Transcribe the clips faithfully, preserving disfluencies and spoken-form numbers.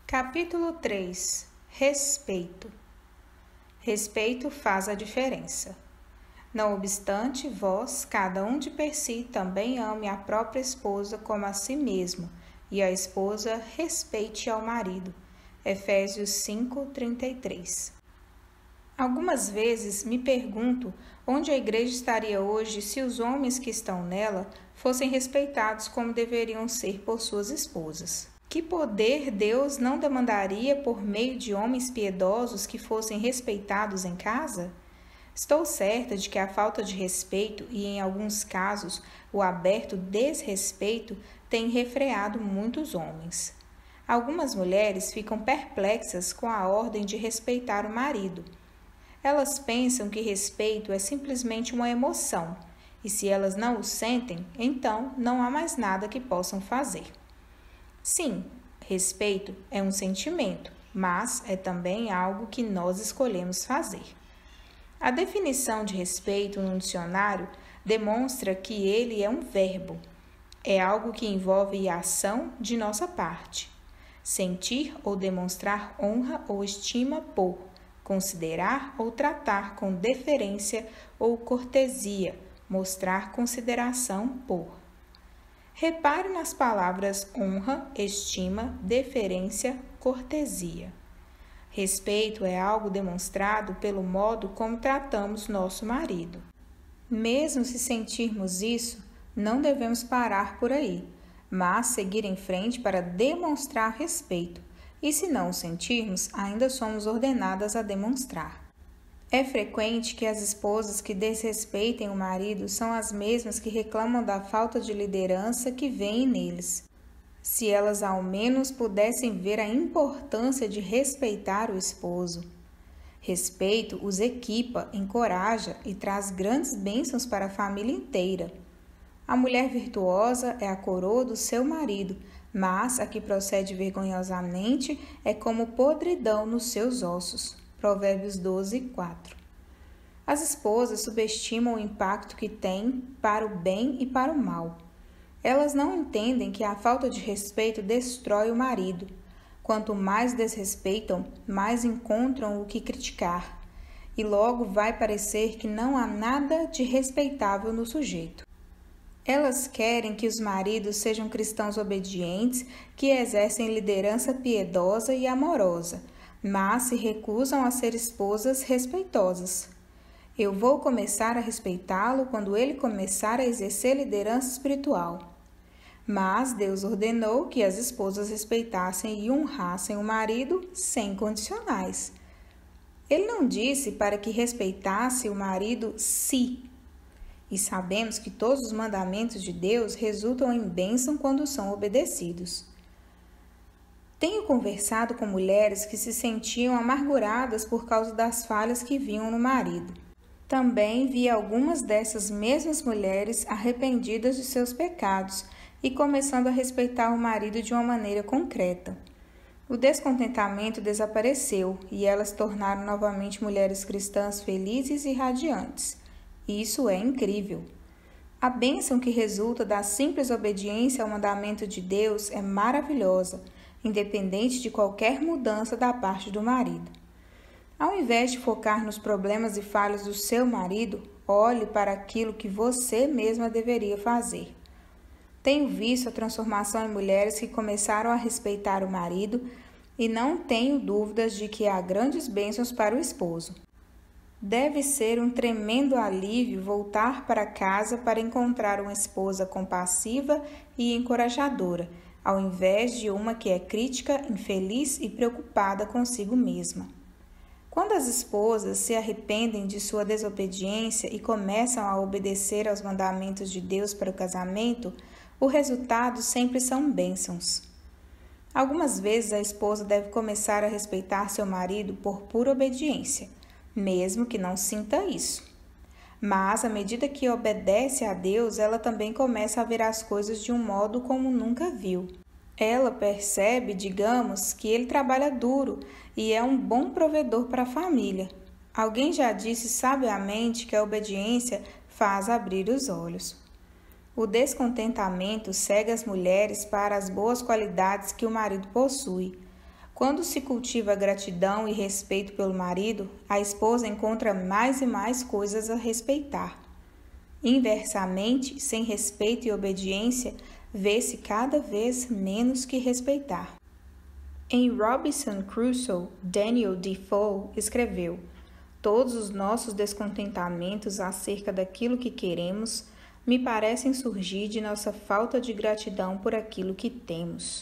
Capítulo três. Respeito. Respeito faz a diferença. Não obstante, vós, cada um de per si, também ame a própria esposa como a si mesmo, e a esposa respeite ao marido. Efésios cinco, trinta e três. Algumas vezes me pergunto onde a igreja estaria hoje se os homens que estão nela fossem respeitados como deveriam ser por suas esposas. Que poder Deus não demandaria por meio de homens piedosos que fossem respeitados em casa? Estou certa de que a falta de respeito e, em alguns casos, o aberto desrespeito tem refreado muitos homens. Algumas mulheres ficam perplexas com a ordem de respeitar o marido. Elas pensam que respeito é simplesmente uma emoção, e se elas não o sentem, então não há mais nada que possam fazer. Sim, respeito é um sentimento, mas é também algo que nós escolhemos fazer. A definição de respeito no dicionário demonstra que ele é um verbo. É algo que envolve a ação de nossa parte. Sentir ou demonstrar honra ou estima por, considerar ou tratar com deferência ou cortesia, mostrar consideração por. Repare nas palavras honra, estima, deferência, cortesia. Respeito é algo demonstrado pelo modo como tratamos nosso marido. Mesmo se sentirmos isso, não devemos parar por aí, mas seguir em frente para demonstrar respeito, e se não o sentirmos, ainda somos ordenadas a demonstrar. É frequente que as esposas que desrespeitem o marido são as mesmas que reclamam da falta de liderança que vêem neles. Se elas ao menos pudessem ver a importância de respeitar o esposo. Respeito os equipa, encoraja e traz grandes bênçãos para a família inteira. A mulher virtuosa é a coroa do seu marido, mas a que procede vergonhosamente é como podridão nos seus ossos. Provérbios doze, quatro. As esposas subestimam o impacto que têm para o bem e para o mal. Elas não entendem que a falta de respeito destrói o marido. Quanto mais desrespeitam, mais encontram o que criticar. E logo vai parecer que não há nada de respeitável no sujeito. Elas querem que os maridos sejam cristãos obedientes, que exercem liderança piedosa e amorosa, mas se recusam a ser esposas respeitosas. Eu vou começar a respeitá-lo quando ele começar a exercer liderança espiritual. Mas Deus ordenou que as esposas respeitassem e honrassem o marido sem condicionais. Ele não disse para que respeitasse o marido se. E sabemos que todos os mandamentos de Deus resultam em bênção quando são obedecidos. Tenho conversado com mulheres que se sentiam amarguradas por causa das falhas que viam no marido. Também vi algumas dessas mesmas mulheres arrependidas de seus pecados e começando a respeitar o marido de uma maneira concreta. O descontentamento desapareceu e elas tornaram novamente mulheres cristãs felizes e radiantes. Isso é incrível. A bênção que resulta da simples obediência ao mandamento de Deus é maravilhosa, independente de qualquer mudança da parte do marido. Ao invés de focar nos problemas e falhas do seu marido, olhe para aquilo que você mesma deveria fazer. Tenho visto a transformação em mulheres que começaram a respeitar o marido e não tenho dúvidas de que há grandes bênçãos para o esposo. Deve ser um tremendo alívio voltar para casa para encontrar uma esposa compassiva e encorajadora, ao invés de uma que é crítica, infeliz e preocupada consigo mesma. Quando as esposas se arrependem de sua desobediência e começam a obedecer aos mandamentos de Deus para o casamento, o resultado sempre são bênçãos. Algumas vezes a esposa deve começar a respeitar seu marido por pura obediência, mesmo que não sinta isso. Mas, à medida que obedece a Deus, ela também começa a ver as coisas de um modo como nunca viu. Ela percebe, digamos, que ele trabalha duro e é um bom provedor para a família. Alguém já disse sabiamente que a obediência faz abrir os olhos. O descontentamento cega as mulheres para as boas qualidades que o marido possui. Quando se cultiva gratidão e respeito pelo marido, a esposa encontra mais e mais coisas a respeitar. Inversamente, sem respeito e obediência, vê-se cada vez menos que respeitar. Em Robinson Crusoe, Daniel Defoe escreveu: todos os nossos descontentamentos acerca daquilo que queremos me parecem surgir de nossa falta de gratidão por aquilo que temos.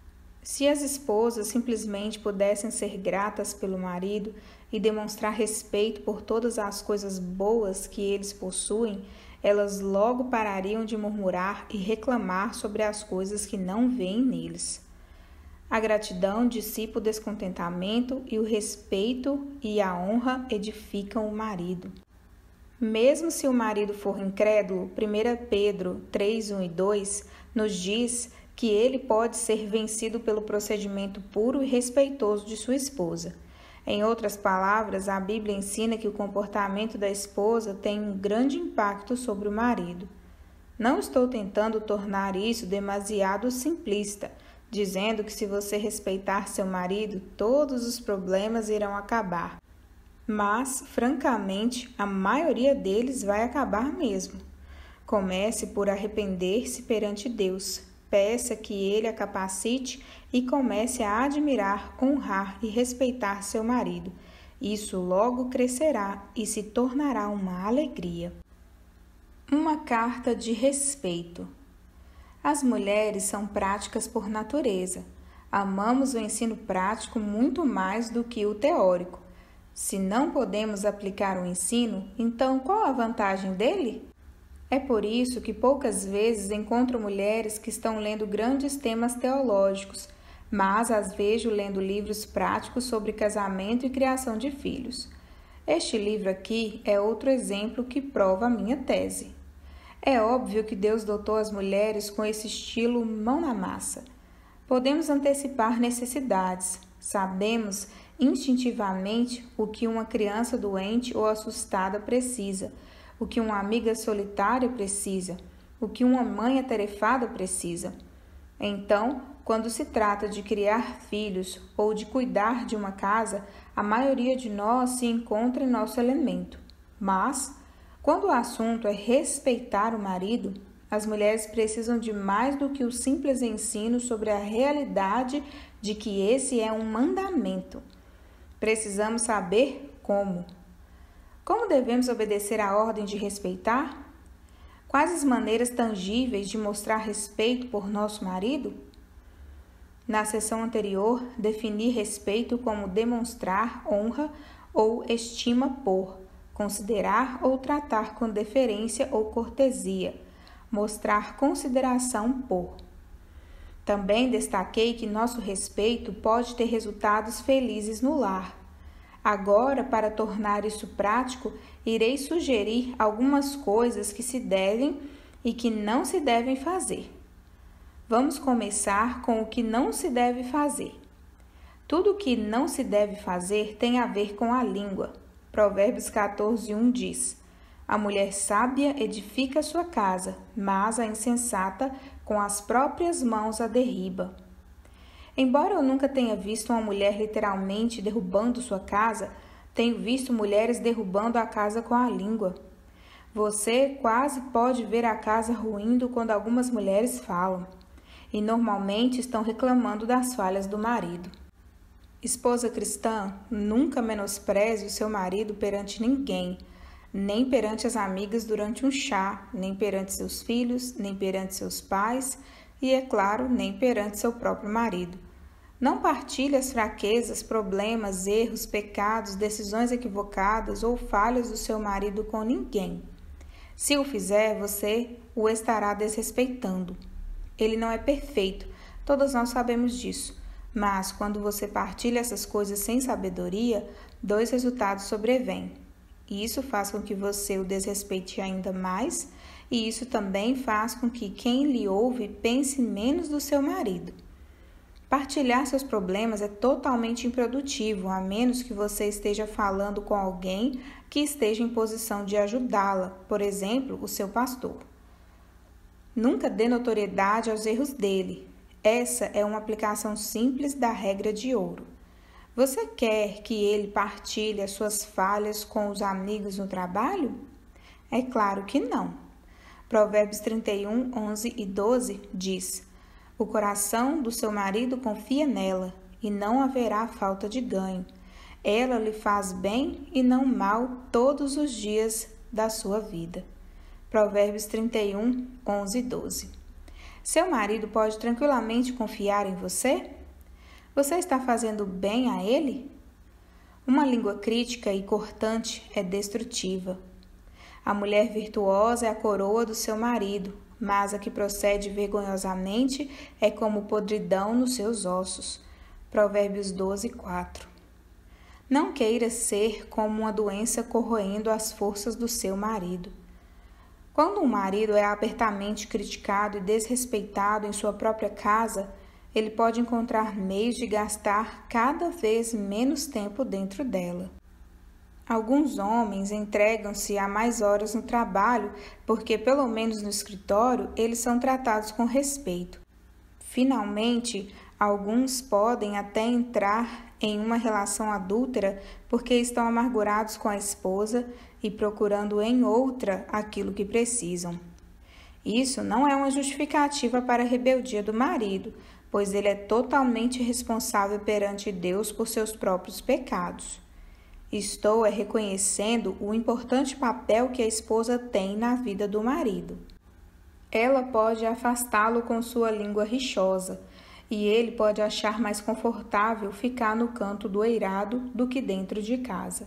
Se as esposas simplesmente pudessem ser gratas pelo marido e demonstrar respeito por todas as coisas boas que eles possuem, elas logo parariam de murmurar e reclamar sobre as coisas que não veem neles. A gratidão dissipa o descontentamento e o respeito e a honra edificam o marido. Mesmo se o marido for incrédulo, primeira Pedro três, um e dois nos diz que ele pode ser vencido pelo procedimento puro e respeitoso de sua esposa. Em outras palavras, a Bíblia ensina que o comportamento da esposa tem um grande impacto sobre o marido. Não estou tentando tornar isso demasiado simplista, dizendo que se você respeitar seu marido, todos os problemas irão acabar. Mas, francamente, a maioria deles vai acabar mesmo. Comece por arrepender-se perante Deus. Peça que Ele a capacite e comece a admirar, honrar e respeitar seu marido. Isso logo crescerá e se tornará uma alegria. Uma carta de respeito. As mulheres são práticas por natureza. Amamos o ensino prático muito mais do que o teórico. Se não podemos aplicar o ensino, então qual a vantagem dele? É por isso que poucas vezes encontro mulheres que estão lendo grandes temas teológicos, mas as vejo lendo livros práticos sobre casamento e criação de filhos. Este livro aqui é outro exemplo que prova a minha tese. É óbvio que Deus dotou as mulheres com esse estilo mão na massa. Podemos antecipar necessidades. Sabemos instintivamente o que uma criança doente ou assustada precisa, o que uma amiga solitária precisa, o que uma mãe atarefada precisa. Então, quando se trata de criar filhos ou de cuidar de uma casa, a maioria de nós se encontra em nosso elemento. Mas, quando o assunto é respeitar o marido, as mulheres precisam de mais do que o simples ensino sobre a realidade de que esse é um mandamento. Precisamos saber como. Como devemos obedecer à ordem de respeitar? Quais as maneiras tangíveis de mostrar respeito por nosso marido? Na sessão anterior, defini respeito como demonstrar honra ou estima por, considerar ou tratar com deferência ou cortesia, mostrar consideração por. Também destaquei que nosso respeito pode ter resultados felizes no lar. Agora, para tornar isso prático, irei sugerir algumas coisas que se devem e que não se devem fazer. Vamos começar com o que não se deve fazer. Tudo o que não se deve fazer tem a ver com a língua. Provérbios quatorze, um diz: a mulher sábia edifica sua casa, mas a insensata com as próprias mãos a derriba. Embora eu nunca tenha visto uma mulher literalmente derrubando sua casa, tenho visto mulheres derrubando a casa com a língua. Você quase pode ver a casa ruindo quando algumas mulheres falam, e normalmente estão reclamando das falhas do marido. Esposa cristã, nunca menospreze o seu marido perante ninguém, nem perante as amigas durante um chá, nem perante seus filhos, nem perante seus pais e, é claro, nem perante seu próprio marido. Não partilhe as fraquezas, problemas, erros, pecados, decisões equivocadas ou falhas do seu marido com ninguém. Se o fizer, você o estará desrespeitando. Ele não é perfeito, todos nós sabemos disso. Mas, quando você partilha essas coisas sem sabedoria, dois resultados sobrevêm. Isso faz com que você o desrespeite ainda mais, e isso também faz com que quem lhe ouve pense menos do seu marido. Partilhar seus problemas é totalmente improdutivo, a menos que você esteja falando com alguém que esteja em posição de ajudá-la, por exemplo, o seu pastor. Nunca dê notoriedade aos erros dele. Essa é uma aplicação simples da regra de ouro. Você quer que ele partilhe as suas falhas com os amigos no trabalho? É claro que não. Provérbios trinta e um, onze e doze diz: o coração do seu marido confia nela, e não haverá falta de ganho. Ela lhe faz bem e não mal todos os dias da sua vida. Provérbios trinta e um, onze e doze. Seu marido pode tranquilamente confiar em você? Você está fazendo bem a ele? Uma língua crítica e cortante é destrutiva. A mulher virtuosa é a coroa do seu marido, mas a que procede vergonhosamente é como podridão nos seus ossos. Provérbios doze, quatro. Não queira ser como uma doença corroendo as forças do seu marido. Quando um marido é abertamente criticado e desrespeitado em sua própria casa, ele pode encontrar meios de gastar cada vez menos tempo dentro dela. Alguns homens entregam-se a mais horas no trabalho porque, pelo menos no escritório, eles são tratados com respeito. Finalmente, alguns podem até entrar em uma relação adúltera porque estão amargurados com a esposa e procurando em outra aquilo que precisam. Isso não é uma justificativa para a rebeldia do marido, pois ele é totalmente responsável perante Deus por seus próprios pecados. Estou é reconhecendo o importante papel que a esposa tem na vida do marido. Ela pode afastá-lo com sua língua rixosa, e ele pode achar mais confortável ficar no canto do eirado do que dentro de casa.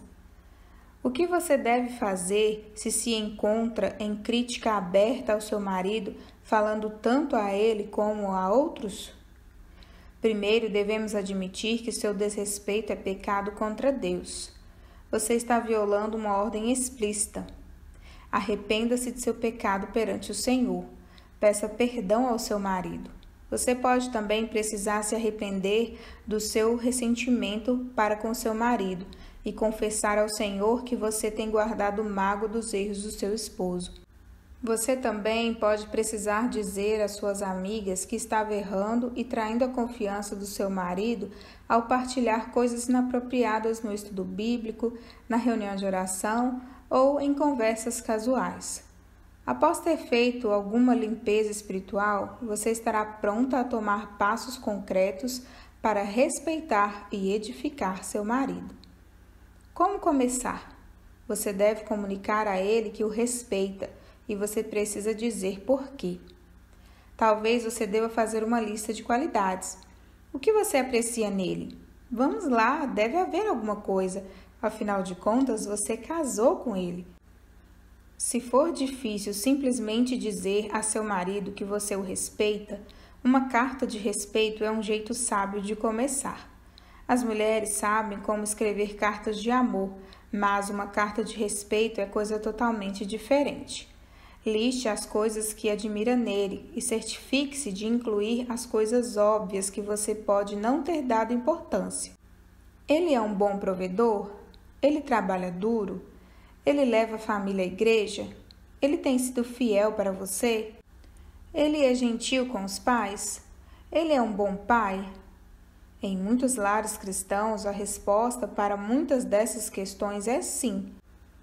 O que você deve fazer se se encontra em crítica aberta ao seu marido, falando tanto a ele como a outros? Primeiro, devemos admitir que seu desrespeito é pecado contra Deus. Você está violando uma ordem explícita. Arrependa-se de seu pecado perante o Senhor. Peça perdão ao seu marido. Você pode também precisar se arrepender do seu ressentimento para com seu marido e confessar ao Senhor que você tem guardado mágoa dos erros do seu esposo. Você também pode precisar dizer às suas amigas que estava errando e traindo a confiança do seu marido ao partilhar coisas inapropriadas no estudo bíblico, na reunião de oração ou em conversas casuais. Após ter feito alguma limpeza espiritual, você estará pronta a tomar passos concretos para respeitar e edificar seu marido. Como começar? Você deve comunicar a ele que o respeita e você precisa dizer por quê. Talvez você deva fazer uma lista de qualidades. O que você aprecia nele? Vamos lá, deve haver alguma coisa. Afinal de contas, você casou com ele. Se for difícil simplesmente dizer a seu marido que você o respeita, uma carta de respeito é um jeito sábio de começar. As mulheres sabem como escrever cartas de amor, mas uma carta de respeito é coisa totalmente diferente. Liste as coisas que admira nele e certifique-se de incluir as coisas óbvias que você pode não ter dado importância. Ele é um bom provedor? Ele trabalha duro? Ele leva a família à igreja? Ele tem sido fiel para você? Ele é gentil com os pais? Ele é um bom pai? Em muitos lares cristãos, a resposta para muitas dessas questões é sim.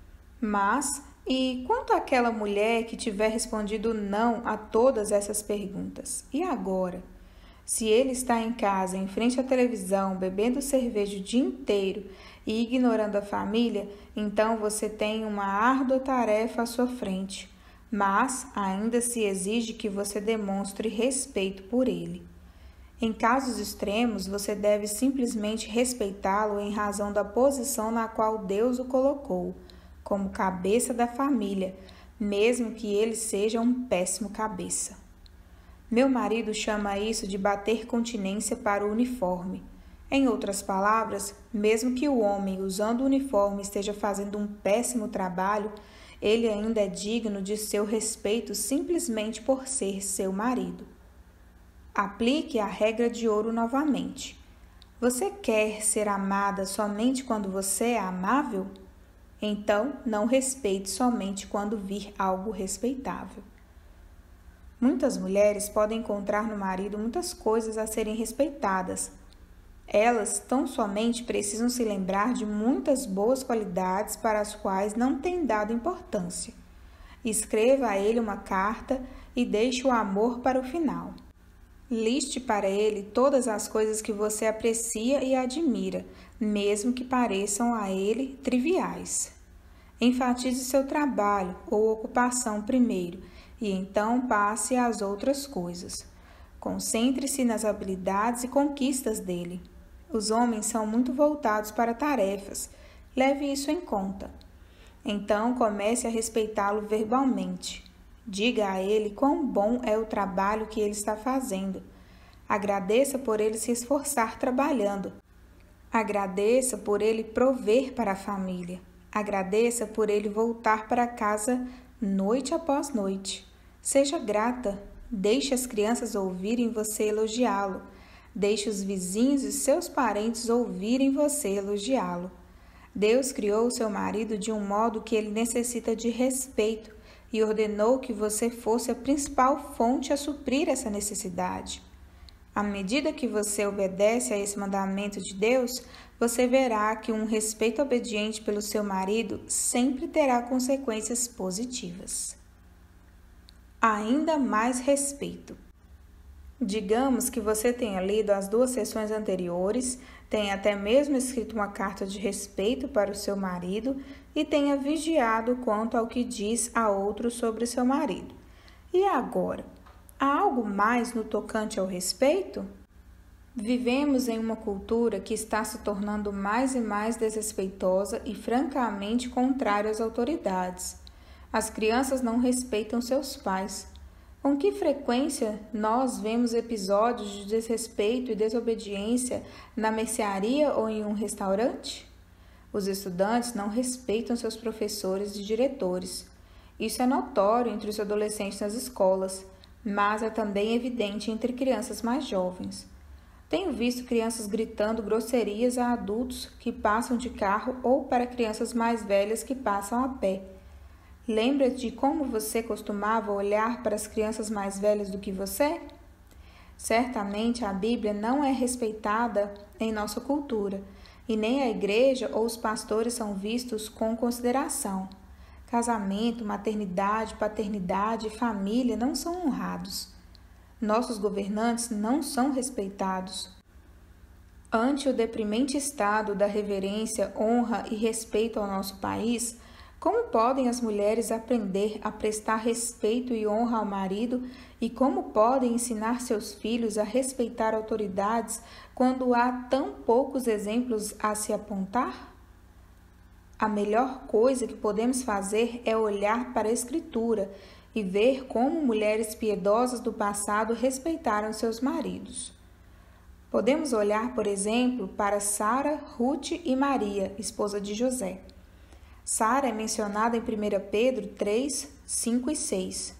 Mas, e quanto àquela mulher que tiver respondido não a todas essas perguntas? E agora? Se ele está em casa, em frente à televisão, bebendo cerveja o dia inteiro e ignorando a família, então você tem uma árdua tarefa à sua frente, mas ainda se exige que você demonstre respeito por ele. Em casos extremos, você deve simplesmente respeitá-lo em razão da posição na qual Deus o colocou, como cabeça da família, mesmo que ele seja um péssimo cabeça. Meu marido chama isso de bater continência para o uniforme. Em outras palavras, mesmo que o homem usando o uniforme esteja fazendo um péssimo trabalho, ele ainda é digno de seu respeito simplesmente por ser seu marido. Aplique a regra de ouro novamente. Você quer ser amada somente quando você é amável? Então, não respeite somente quando vir algo respeitável. Muitas mulheres podem encontrar no marido muitas coisas a serem respeitadas. Elas tão somente precisam se lembrar de muitas boas qualidades para as quais não têm dado importância. Escreva a ele uma carta e deixe o amor para o final. Liste para ele todas as coisas que você aprecia e admira, mesmo que pareçam a ele triviais. Enfatize seu trabalho ou ocupação primeiro e então passe às outras coisas. Concentre-se nas habilidades e conquistas dele. Os homens são muito voltados para tarefas. Leve isso em conta. Então comece a respeitá-lo verbalmente. Diga a ele quão bom é o trabalho que ele está fazendo. Agradeça por ele se esforçar trabalhando. Agradeça por ele prover para a família. Agradeça por ele voltar para casa noite após noite. Seja grata. Deixe as crianças ouvirem você elogiá-lo. Deixe os vizinhos e seus parentes ouvirem você elogiá-lo. Deus criou seu marido de um modo que ele necessita de respeito e ordenou que você fosse a principal fonte a suprir essa necessidade. À medida que você obedece a esse mandamento de Deus, você verá que um respeito obediente pelo seu marido sempre terá consequências positivas. Ainda mais respeito. Digamos que você tenha lido as duas sessões anteriores, tenha até mesmo escrito uma carta de respeito para o seu marido e tenha vigiado quanto ao que diz a outro sobre seu marido. E agora, há algo mais no tocante ao respeito? Vivemos em uma cultura que está se tornando mais e mais desrespeitosa e francamente contrária às autoridades. As crianças não respeitam seus pais. Com que frequência nós vemos episódios de desrespeito e desobediência na mercearia ou em um restaurante? Os estudantes não respeitam seus professores e diretores. Isso é notório entre os adolescentes nas escolas, mas é também evidente entre crianças mais jovens. Tenho visto crianças gritando grosserias a adultos que passam de carro ou para crianças mais velhas que passam a pé. Lembra de como você costumava olhar para as crianças mais velhas do que você? Certamente a Bíblia não é respeitada em nossa cultura, e nem a igreja ou os pastores são vistos com consideração. Casamento, maternidade, paternidade e família não são honrados. Nossos governantes não são respeitados. Ante o deprimente estado da reverência, honra e respeito ao nosso país, como podem as mulheres aprender a prestar respeito e honra ao marido e como podem ensinar seus filhos a respeitar autoridades quando há tão poucos exemplos a se apontar? A melhor coisa que podemos fazer é olhar para a Escritura e ver como mulheres piedosas do passado respeitaram seus maridos. Podemos olhar, por exemplo, para Sara, Ruth e Maria, esposa de José. Sara é mencionada em primeira Pedro três, cinco e seis.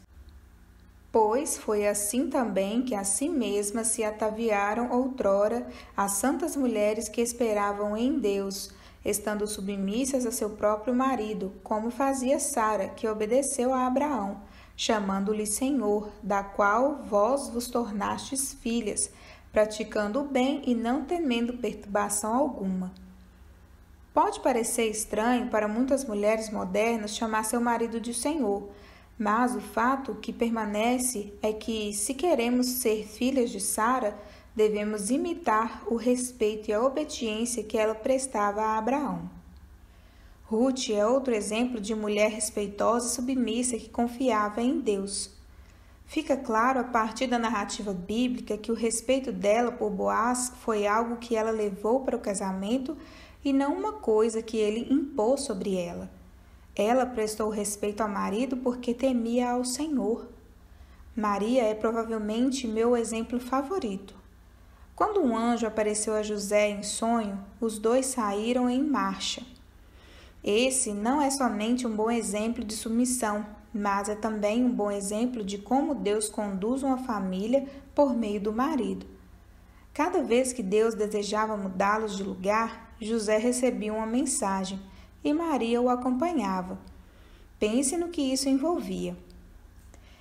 Pois foi assim também que a si mesmas se ataviaram outrora as santas mulheres que esperavam em Deus, estando submissas a seu próprio marido, como fazia Sara, que obedeceu a Abraão, chamando-lhe Senhor, da qual vós vos tornastes filhas, praticando o bem e não temendo perturbação alguma. Pode parecer estranho para muitas mulheres modernas chamar seu marido de Senhor, mas o fato que permanece é que, se queremos ser filhas de Sara, devemos imitar o respeito e a obediência que ela prestava a Abraão. Ruth é outro exemplo de mulher respeitosa e submissa que confiava em Deus. Fica claro a partir da narrativa bíblica que o respeito dela por Boaz foi algo que ela levou para o casamento e não uma coisa que ele impôs sobre ela. Ela prestou respeito ao marido porque temia ao Senhor. Maria é provavelmente meu exemplo favorito. Quando um anjo apareceu a José em sonho, os dois saíram em marcha. Esse não é somente um bom exemplo de submissão, mas é também um bom exemplo de como Deus conduz uma família por meio do marido. Cada vez que Deus desejava mudá-los de lugar, José recebia uma mensagem e Maria o acompanhava. Pense no que isso envolvia.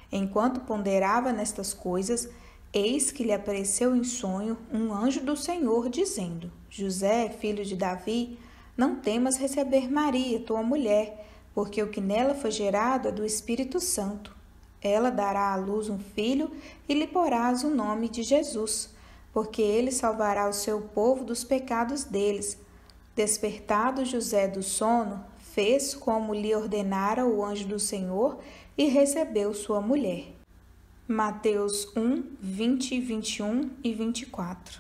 Enquanto ponderava nestas coisas, eis que lhe apareceu em sonho um anjo do Senhor, dizendo: José, filho de Davi, não temas receber Maria, tua mulher, porque o que nela foi gerado é do Espírito Santo. Ela dará à luz um filho e lhe porás o nome de Jesus, porque ele salvará o seu povo dos pecados deles. Despertado José do sono, fez como lhe ordenara o anjo do Senhor e recebeu sua mulher. Mateus um, vinte, vinte e um e vinte e quatro.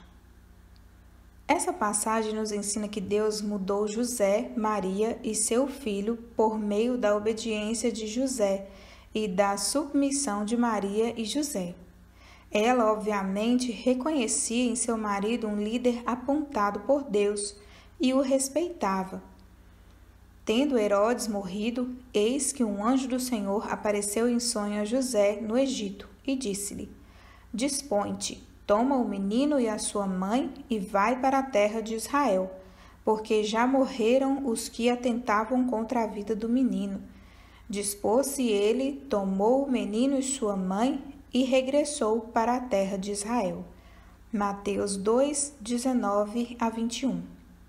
Essa passagem nos ensina que Deus mudou José, Maria e seu filho por meio da obediência de José e da submissão de Maria e José. Ela, obviamente, reconhecia em seu marido um líder apontado por Deus e o respeitava. Tendo Herodes morrido, eis que um anjo do Senhor apareceu em sonho a José no Egito e disse-lhe: Dispõe-te, toma o menino e a sua mãe e vai para a terra de Israel, porque já morreram os que atentavam contra a vida do menino. Dispôs-se ele, tomou o menino e sua mãe e regressou para a terra de Israel. Mateus dois, dezenove a vinte e um.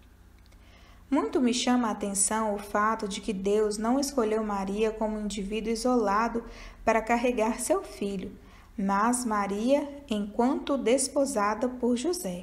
Muito me chama a atenção o fato de que Deus não escolheu Maria como um indivíduo isolado para carregar seu filho, mas Maria enquanto desposada por José.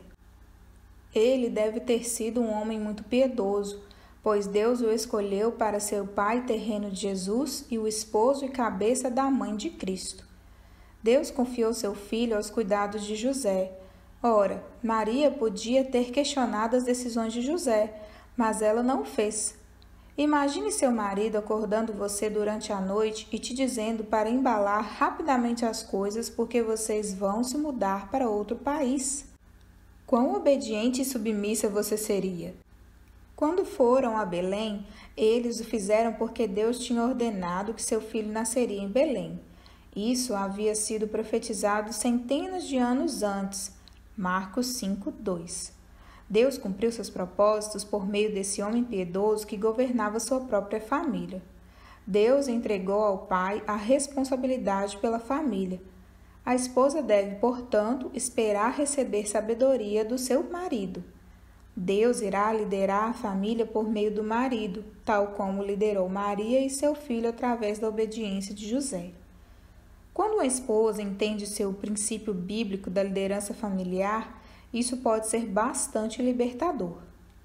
Ele deve ter sido um homem muito piedoso, pois Deus o escolheu para ser o pai terreno de Jesus e o esposo e cabeça da mãe de Cristo. Deus confiou seu filho aos cuidados de José. Ora, Maria podia ter questionado as decisões de José, mas ela não o fez. Imagine seu marido acordando você durante a noite e te dizendo para embalar rapidamente as coisas porque vocês vão se mudar para outro país. Quão obediente e submissa você seria? Quando foram a Belém, eles o fizeram porque Deus tinha ordenado que seu filho nasceria em Belém. Isso havia sido profetizado centenas de anos antes. Marcos cinco, dois. Deus cumpriu seus propósitos por meio desse homem piedoso que governava sua própria família. Deus entregou ao pai a responsabilidade pela família. A esposa deve, portanto, esperar receber sabedoria do seu marido. Deus irá liderar a família por meio do marido, tal como liderou Maria e seu filho através da obediência de José. Quando uma esposa entende seu princípio bíblico da liderança familiar, isso pode ser bastante libertador.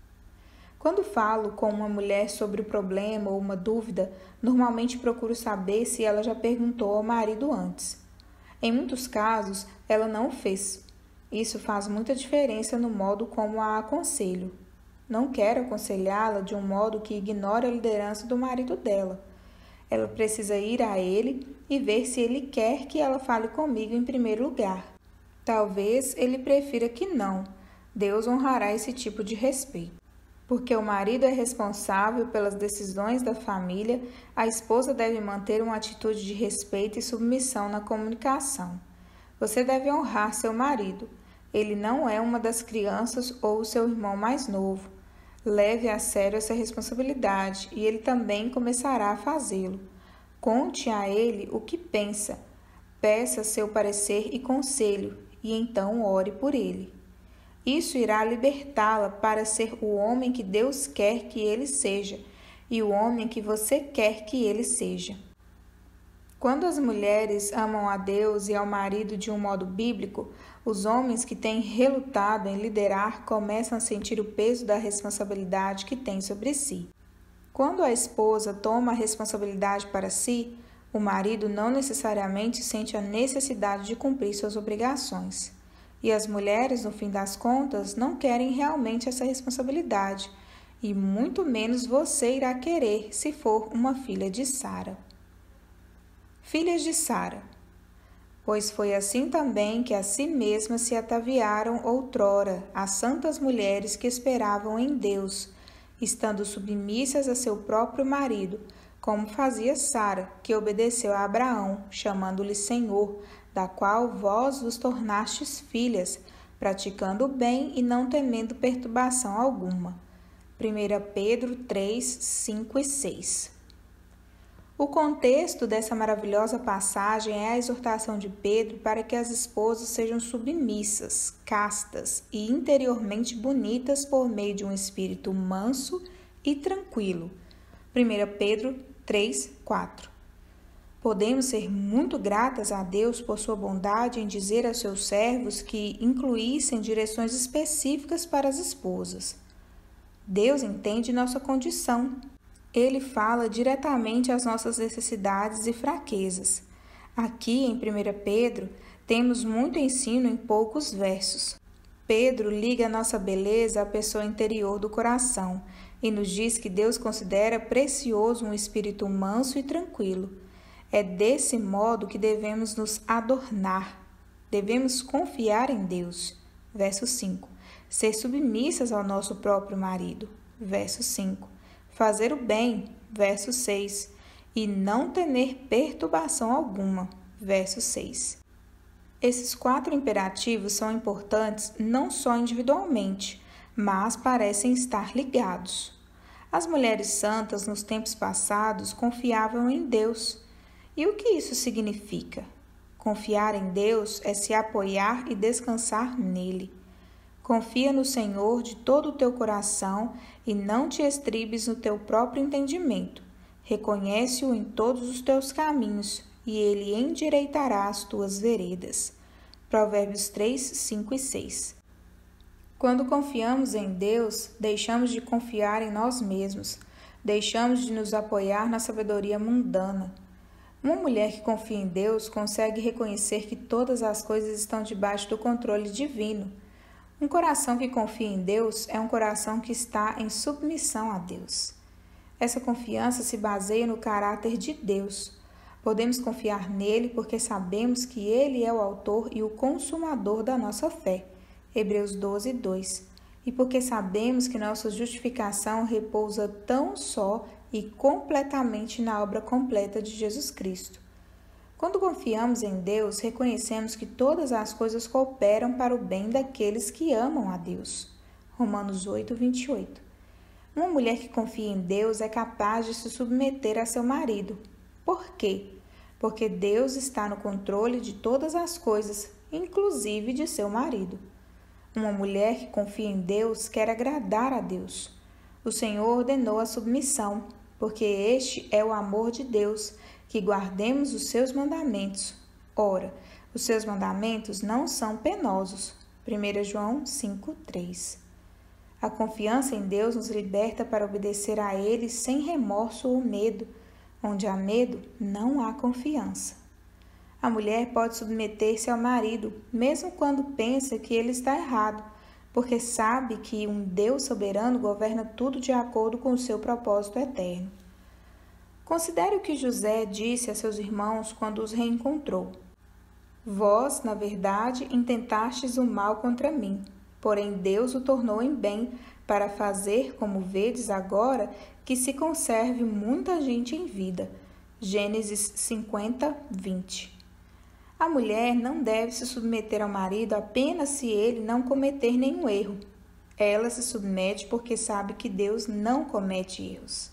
Quando falo com uma mulher sobre o problema ou uma dúvida, normalmente procuro saber se ela já perguntou ao marido antes. Em muitos casos, ela não o fez. Isso faz muita diferença no modo como a aconselho. Não quero aconselhá-la de um modo que ignore a liderança do marido dela. Ela precisa ir a ele e ver se ele quer que ela fale comigo em primeiro lugar. Talvez ele prefira que não. Deus honrará esse tipo de respeito. Porque o marido é responsável pelas decisões da família, a esposa deve manter uma atitude de respeito e submissão na comunicação. Você deve honrar seu marido. Ele não é uma das crianças ou seu irmão mais novo. Leve a sério essa responsabilidade e ele também começará a fazê-lo. Conte a ele o que pensa. Peça seu parecer e conselho e então ore por ele. Isso irá libertá-la para ser o homem que Deus quer que ele seja e o homem que você quer que ele seja. Quando as mulheres amam a Deus e ao marido de um modo bíblico, os homens que têm relutado em liderar começam a sentir o peso da responsabilidade que têm sobre si. Quando a esposa toma a responsabilidade para si, o marido não necessariamente sente a necessidade de cumprir suas obrigações. E as mulheres, no fim das contas, não querem realmente essa responsabilidade, e muito menos você irá querer se for uma filha de Sara. Filhas de Sara. Pois foi assim também que a si mesmas se ataviaram outrora as santas mulheres que esperavam em Deus, estando submissas a seu próprio marido, como fazia Sara, que obedeceu a Abraão, chamando-lhe Senhor, da qual vós vos tornastes filhas, praticando o bem e não temendo perturbação alguma. primeira Pedro três, cinco e seis. O contexto dessa maravilhosa passagem é a exortação de Pedro para que as esposas sejam submissas, castas e interiormente bonitas por meio de um espírito manso e tranquilo. primeira Pedro três, quatro. Podemos ser muito gratas a Deus por sua bondade em dizer aos seus servos que incluíssem direções específicas para as esposas. Deus entende nossa condição. Ele fala diretamente às nossas necessidades e fraquezas. Aqui, em primeira Pedro, temos muito ensino em poucos versos. Pedro liga a nossa beleza à pessoa interior do coração e nos diz que Deus considera precioso um espírito manso e tranquilo. É desse modo que devemos nos adornar. Devemos confiar em Deus. Verso cinco. Ser submissas ao nosso próprio marido. Verso cinco. Fazer o bem, verso seis, e não temer perturbação alguma, verso seis. Esses quatro imperativos são importantes não só individualmente, mas parecem estar ligados. As mulheres santas nos tempos passados confiavam em Deus. E o que isso significa? Confiar em Deus é se apoiar e descansar nele. Confia no Senhor de todo o teu coração e não te estribes no teu próprio entendimento. Reconhece-o em todos os teus caminhos e ele endireitará as tuas veredas. Provérbios três, cinco e seis. Quando confiamos em Deus, deixamos de confiar em nós mesmos, deixamos de nos apoiar na sabedoria mundana. Uma mulher que confia em Deus consegue reconhecer que todas as coisas estão debaixo do controle divino. Um coração que confia em Deus é um coração que está em submissão a Deus. Essa confiança se baseia no caráter de Deus. Podemos confiar nele porque sabemos que ele é o autor e o consumador da nossa fé. Hebreus doze, dois. E porque sabemos que nossa justificação repousa tão só e completamente na obra completa de Jesus Cristo. Quando confiamos em Deus, reconhecemos que todas as coisas cooperam para o bem daqueles que amam a Deus. Romanos oito, vinte e oito. Uma mulher que confia em Deus é capaz de se submeter a seu marido. Por quê? Porque Deus está no controle de todas as coisas, inclusive de seu marido. Uma mulher que confia em Deus quer agradar a Deus. O Senhor ordenou a submissão, porque este é o amor de Deus, que guardemos os seus mandamentos. Ora, os seus mandamentos não são penosos. primeira João cinco, três. A confiança em Deus nos liberta para obedecer a Ele sem remorso ou medo. Onde há medo, não há confiança. A mulher pode submeter-se ao marido, mesmo quando pensa que ele está errado, porque sabe que um Deus soberano governa tudo de acordo com o seu propósito eterno. Considere o que José disse a seus irmãos quando os reencontrou. Vós, na verdade, intentastes o mal contra mim, porém Deus o tornou em bem, para fazer, como vedes agora, que se conserve muita gente em vida. Gênesis cinquenta, vinte. A mulher não deve se submeter ao marido apenas se ele não cometer nenhum erro. Ela se submete porque sabe que Deus não comete erros.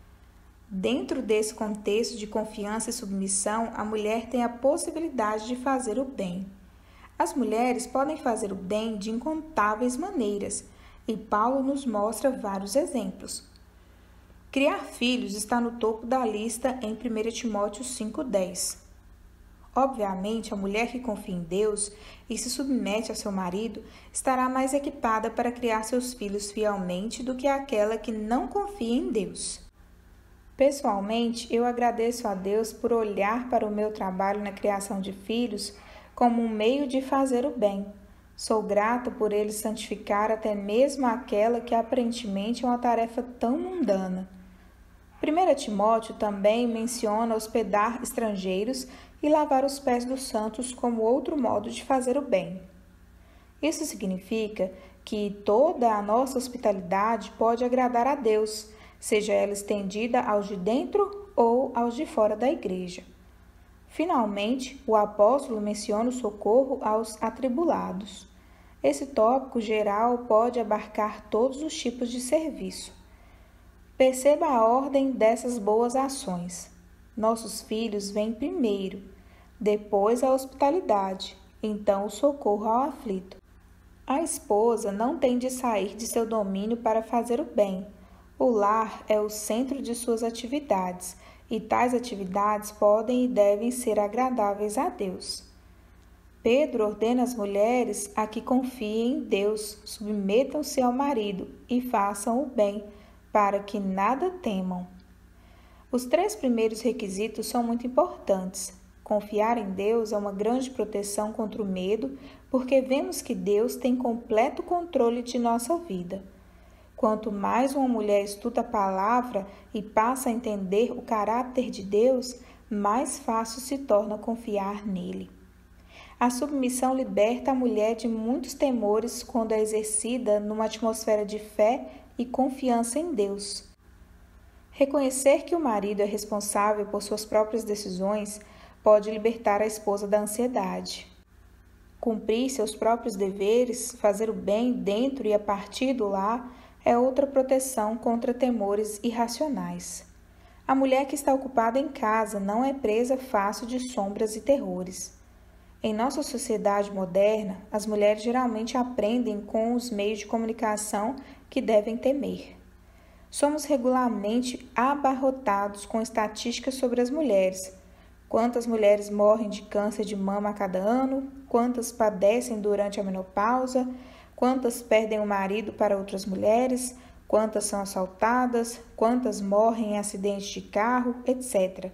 Dentro desse contexto de confiança e submissão, a mulher tem a possibilidade de fazer o bem. As mulheres podem fazer o bem de incontáveis maneiras, e Paulo nos mostra vários exemplos. Criar filhos está no topo da lista em primeira Timóteo cinco, dez. Obviamente, a mulher que confia em Deus e se submete a seu marido estará mais equipada para criar seus filhos fielmente do que aquela que não confia em Deus. Pessoalmente, eu agradeço a Deus por olhar para o meu trabalho na criação de filhos como um meio de fazer o bem. Sou grata por ele santificar até mesmo aquela que aparentemente é uma tarefa tão mundana. primeira Timóteo também menciona hospedar estrangeiros e lavar os pés dos santos como outro modo de fazer o bem. Isso significa que toda a nossa hospitalidade pode agradar a Deus, seja ela estendida aos de dentro ou aos de fora da igreja. Finalmente, o apóstolo menciona o socorro aos atribulados. Esse tópico geral pode abarcar todos os tipos de serviço. Perceba a ordem dessas boas ações. Nossos filhos vêm primeiro, depois a hospitalidade, então o socorro ao aflito. A esposa não tem de sair de seu domínio para fazer o bem. O lar é o centro de suas atividades, e tais atividades podem e devem ser agradáveis a Deus. Pedro ordena às mulheres a que confiem em Deus, submetam-se ao marido e façam o bem, para que nada temam. Os três primeiros requisitos são muito importantes. Confiar em Deus é uma grande proteção contra o medo, porque vemos que Deus tem completo controle de nossa vida. Quanto mais uma mulher estuda a palavra e passa a entender o caráter de Deus, mais fácil se torna confiar nele. A submissão liberta a mulher de muitos temores quando é exercida numa atmosfera de fé e confiança em Deus. Reconhecer que o marido é responsável por suas próprias decisões pode libertar a esposa da ansiedade. Cumprir seus próprios deveres, fazer o bem dentro e a partir do lar, é outra proteção contra temores irracionais. A mulher que está ocupada em casa não é presa fácil de sombras e terrores. Em nossa sociedade moderna, as mulheres geralmente aprendem com os meios de comunicação que devem temer. Somos regularmente abarrotados com estatísticas sobre as mulheres. Quantas mulheres morrem de câncer de mama a cada ano, quantas padecem durante a menopausa, quantas perdem o marido para outras mulheres, quantas são assaltadas, quantas morrem em acidentes de carro, etcétera.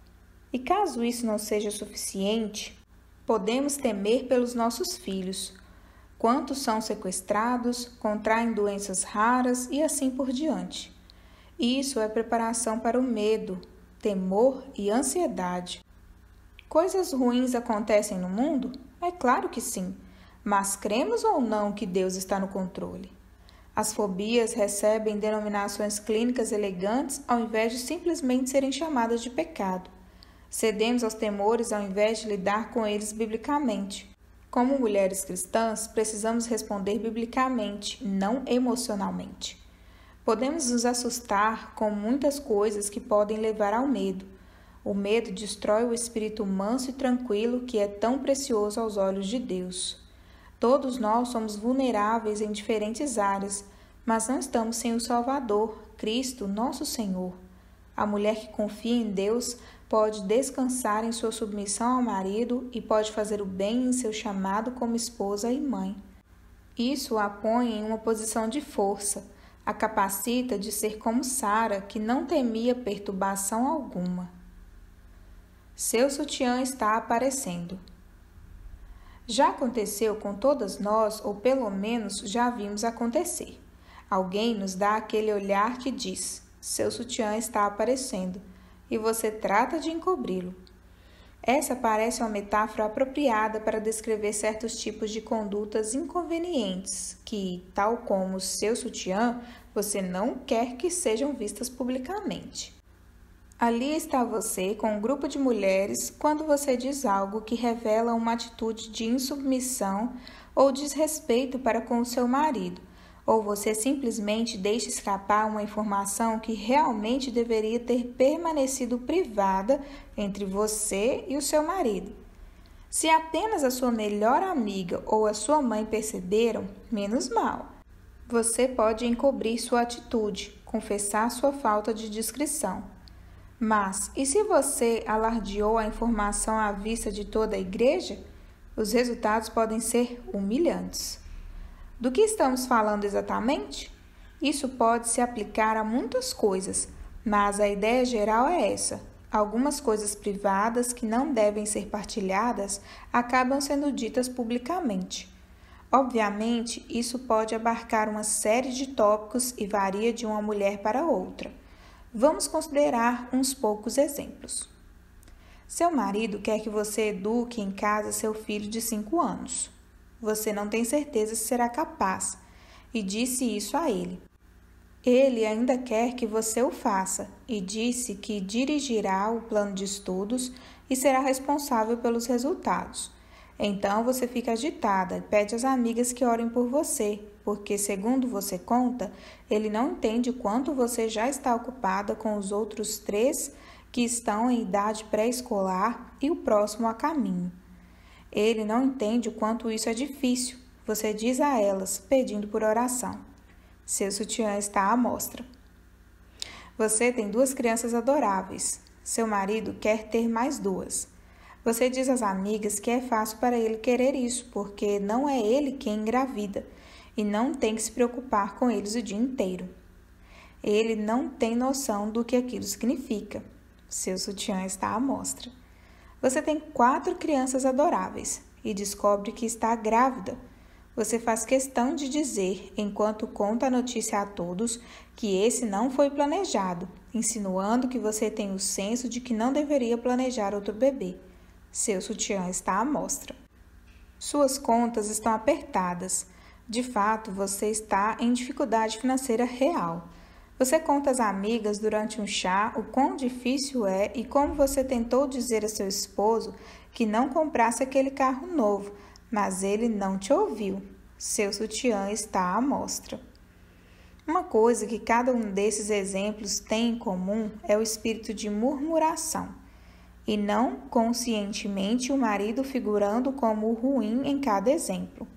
E caso isso não seja suficiente, podemos temer pelos nossos filhos. Quantos são sequestrados, contraem doenças raras e assim por diante. Isso é preparação para o medo, temor e ansiedade. Coisas ruins acontecem no mundo? É claro que sim, mas cremos ou não que Deus está no controle? As fobias recebem denominações clínicas elegantes ao invés de simplesmente serem chamadas de pecado. Cedemos aos temores ao invés de lidar com eles biblicamente. Como mulheres cristãs, precisamos responder biblicamente, não emocionalmente. Podemos nos assustar com muitas coisas que podem levar ao medo. O medo destrói o espírito manso e tranquilo que é tão precioso aos olhos de Deus. Todos nós somos vulneráveis em diferentes áreas, mas não estamos sem o Salvador, Cristo, nosso Senhor. A mulher que confia em Deus pode descansar em sua submissão ao marido e pode fazer o bem em seu chamado como esposa e mãe. Isso a põe em uma posição de força, a capacita de ser como Sara, que não temia perturbação alguma. Seu sutiã está aparecendo. Já aconteceu com todas nós, ou pelo menos já vimos acontecer. Alguém nos dá aquele olhar que diz: seu sutiã está aparecendo, e você trata de encobri-lo. Essa parece uma metáfora apropriada para descrever certos tipos de condutas inconvenientes que, tal como o seu sutiã, você não quer que sejam vistas publicamente. Ali está você com um grupo de mulheres quando você diz algo que revela uma atitude de insubmissão ou desrespeito para com o seu marido, ou você simplesmente deixa escapar uma informação que realmente deveria ter permanecido privada entre você e o seu marido. Se apenas a sua melhor amiga ou a sua mãe perceberam, menos mal. Você pode encobrir sua atitude, confessar sua falta de discrição. Mas, e se você alardeou a informação à vista de toda a igreja? Os resultados podem ser humilhantes. Do que estamos falando exatamente? Isso pode se aplicar a muitas coisas, mas a ideia geral é essa. Algumas coisas privadas que não devem ser partilhadas acabam sendo ditas publicamente. Obviamente, isso pode abarcar uma série de tópicos e varia de uma mulher para outra. Vamos considerar uns poucos exemplos. Seu marido quer que você eduque em casa seu filho de cinco anos. Você não tem certeza se será capaz e disse isso a ele. Ele ainda quer que você o faça e disse que dirigirá o plano de estudos e será responsável pelos resultados. Então você fica agitada e pede às amigas que orem por você, porque, segundo você conta, ele não entende quanto você já está ocupada com os outros três que estão em idade pré-escolar e o próximo a caminho. Ele não entende o quanto isso é difícil. Você diz a elas, pedindo por oração. Seu sutiã está à mostra. Você tem duas crianças adoráveis. Seu marido quer ter mais duas. Você diz às amigas que é fácil para ele querer isso, porque não é ele quem engravida e não tem que se preocupar com eles o dia inteiro. Ele não tem noção do que aquilo significa. Seu sutiã está à mostra. Você tem quatro crianças adoráveis e descobre que está grávida. Você faz questão de dizer, enquanto conta a notícia a todos, que esse não foi planejado, insinuando que você tem o senso de que não deveria planejar outro bebê. Seu sutiã está à mostra. Suas contas estão apertadas. De fato, você está em dificuldade financeira real. Você conta às amigas durante um chá o quão difícil é e como você tentou dizer a seu esposo que não comprasse aquele carro novo, mas ele não te ouviu. Seu sutiã está à mostra. Uma coisa que cada um desses exemplos tem em comum é o espírito de murmuração, e não conscientemente o marido figurando como o ruim em cada exemplo.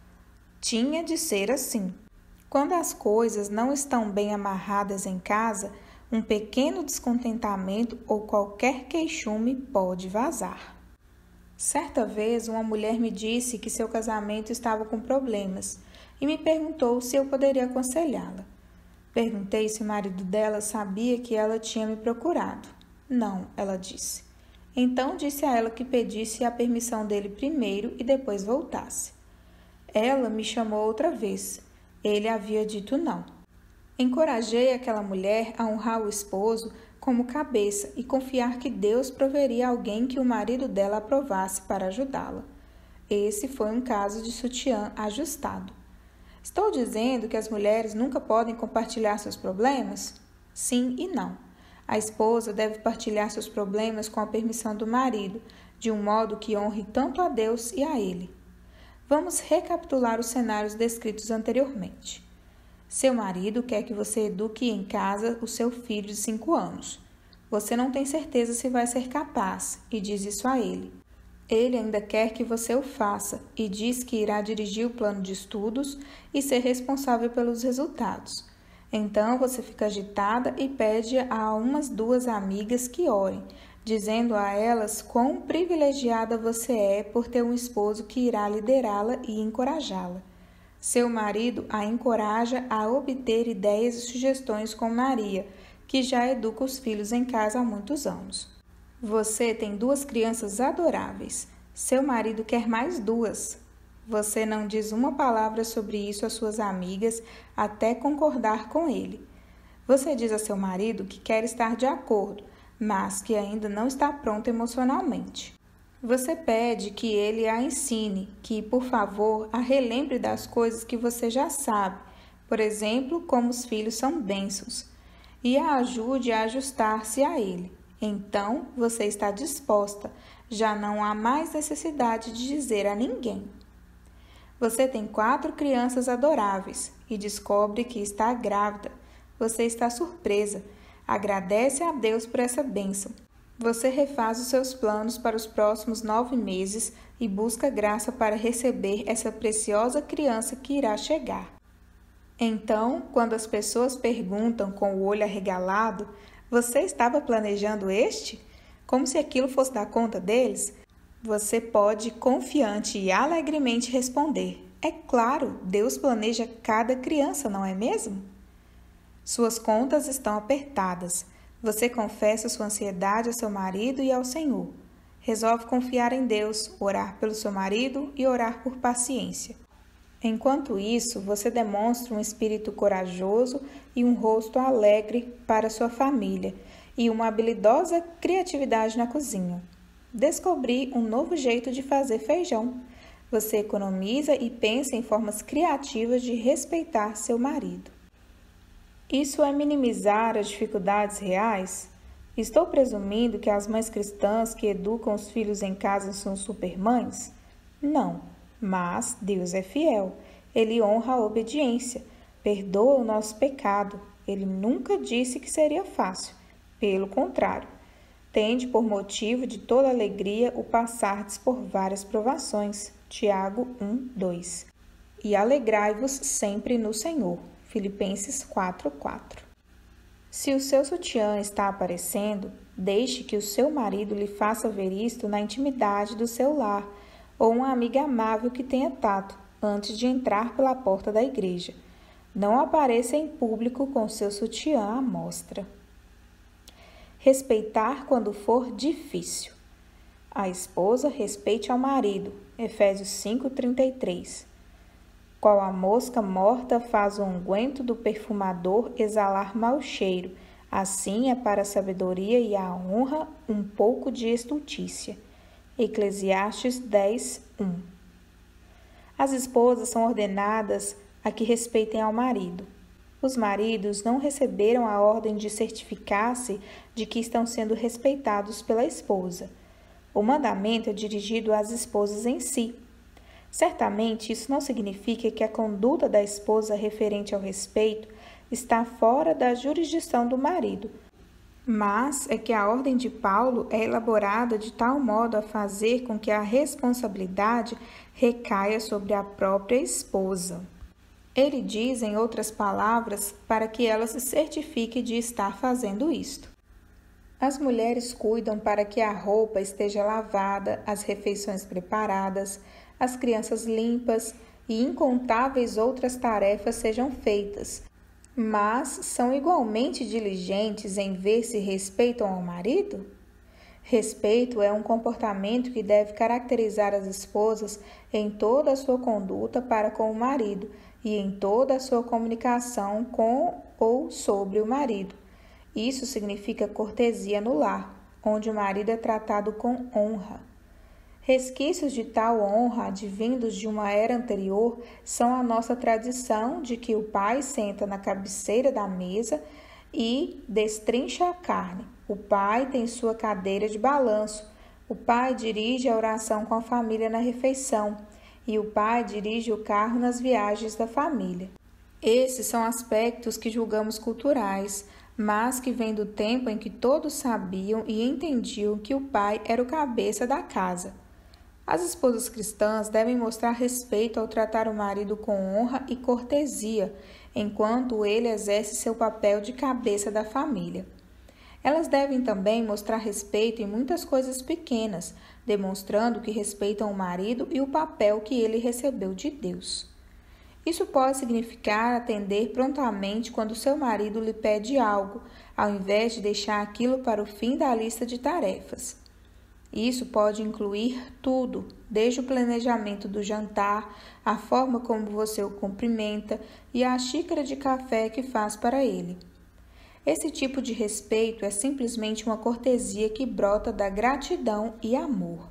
Tinha de ser assim. Quando as coisas não estão bem amarradas em casa, um pequeno descontentamento ou qualquer queixume pode vazar. Certa vez, uma mulher me disse que seu casamento estava com problemas e me perguntou se eu poderia aconselhá-la. Perguntei se o marido dela sabia que ela tinha me procurado. Não, ela disse. Então disse a ela que pedisse a permissão dele primeiro e depois voltasse. Ela me chamou outra vez. Ele havia dito não. Encorajei aquela mulher a honrar o esposo como cabeça e confiar que Deus proveria alguém que o marido dela aprovasse para ajudá-la. Esse foi um caso de sutiã ajustado. Estou dizendo que as mulheres nunca podem compartilhar seus problemas? Sim e não. A esposa deve partilhar seus problemas com a permissão do marido, de um modo que honre tanto a Deus e a ele. Vamos recapitular os cenários descritos anteriormente. Seu marido quer que você eduque em casa o seu filho de cinco anos. Você não tem certeza se vai ser capaz e diz isso a ele. Ele ainda quer que você o faça e diz que irá dirigir o plano de estudos e ser responsável pelos resultados. Então você fica agitada e pede a umas duas amigas que orem, dizendo a elas quão privilegiada você é por ter um esposo que irá liderá-la e encorajá-la. Seu marido a encoraja a obter ideias e sugestões com Maria, que já educa os filhos em casa há muitos anos. Você tem duas crianças adoráveis. Seu marido quer mais duas. Você não diz uma palavra sobre isso às suas amigas até concordar com ele. Você diz a seu marido que quer estar de acordo, mas que ainda não está pronto emocionalmente. Você pede que ele a ensine, que, por favor, a relembre das coisas que você já sabe, por exemplo, como os filhos são bênçãos, e a ajude a ajustar-se a ele. Então, você está disposta, já não há mais necessidade de dizer a ninguém. Você tem quatro crianças adoráveis e descobre que está grávida. Você está surpresa, agradece a Deus por essa bênção. Você refaz os seus planos para os próximos nove meses e busca graça para receber essa preciosa criança que irá chegar. Então, quando as pessoas perguntam com o olho arregalado, você estava planejando este? Como se aquilo fosse dar conta deles? Você pode, confiante e alegremente responder: é claro, Deus planeja cada criança, não é mesmo? Suas contas estão apertadas. Você confessa sua ansiedade ao seu marido e ao Senhor. Resolve confiar em Deus, orar pelo seu marido e orar por paciência. Enquanto isso, você demonstra um espírito corajoso e um rosto alegre para sua família e uma habilidosa criatividade na cozinha. Descobri um novo jeito de fazer feijão. Você economiza e pensa em formas criativas de respeitar seu marido. Isso é minimizar as dificuldades reais? Estou presumindo que as mães cristãs que educam os filhos em casa são supermães? Não, mas Deus é fiel. Ele honra a obediência, perdoa o nosso pecado. Ele nunca disse que seria fácil. Pelo contrário, tende por motivo de toda alegria o passardes por várias provações. Tiago um, dois. E alegrai-vos sempre no Senhor. Filipenses quatro, quatro. Se o seu sutiã está aparecendo, deixe que o seu marido lhe faça ver isto na intimidade do seu lar, ou uma amiga amável que tenha tato, antes de entrar pela porta da igreja. Não apareça em público com seu sutiã à mostra. Respeitar quando for difícil. A esposa respeite ao marido. Efésios cinco, trinta e três. Qual a mosca morta faz o unguento do perfumador exalar mau cheiro, assim é para a sabedoria e a honra um pouco de estultícia. Eclesiastes dez, um. As esposas são ordenadas a que respeitem ao marido. Os maridos não receberam a ordem de certificar-se de que estão sendo respeitados pela esposa. O mandamento é dirigido às esposas em si. Certamente, isso não significa que a conduta da esposa referente ao respeito está fora da jurisdição do marido, mas é que a ordem de Paulo é elaborada de tal modo a fazer com que a responsabilidade recaia sobre a própria esposa. Ele diz, em outras palavras, para que ela se certifique de estar fazendo isto. As mulheres cuidam para que a roupa esteja lavada, as refeições preparadas, as crianças limpas e incontáveis outras tarefas sejam feitas, mas são igualmente diligentes em ver se respeitam ao marido? Respeito é um comportamento que deve caracterizar as esposas em toda a sua conduta para com o marido e em toda a sua comunicação com ou sobre o marido. Isso significa cortesia no lar, onde o marido é tratado com honra. Resquícios de tal honra, advindos de uma era anterior, são a nossa tradição de que o pai senta na cabeceira da mesa e destrincha a carne. O pai tem sua cadeira de balanço. O pai dirige a oração com a família na refeição. E o pai dirige o carro nas viagens da família. Esses são aspectos que julgamos culturais, mas que vêm do tempo em que todos sabiam e entendiam que o pai era o cabeça da casa. As esposas cristãs devem mostrar respeito ao tratar o marido com honra e cortesia, enquanto ele exerce seu papel de cabeça da família. Elas devem também mostrar respeito em muitas coisas pequenas, demonstrando que respeitam o marido e o papel que ele recebeu de Deus. Isso pode significar atender prontamente quando seu marido lhe pede algo, ao invés de deixar aquilo para o fim da lista de tarefas. Isso pode incluir tudo, desde o planejamento do jantar, a forma como você o cumprimenta e a xícara de café que faz para ele. Esse tipo de respeito é simplesmente uma cortesia que brota da gratidão e amor.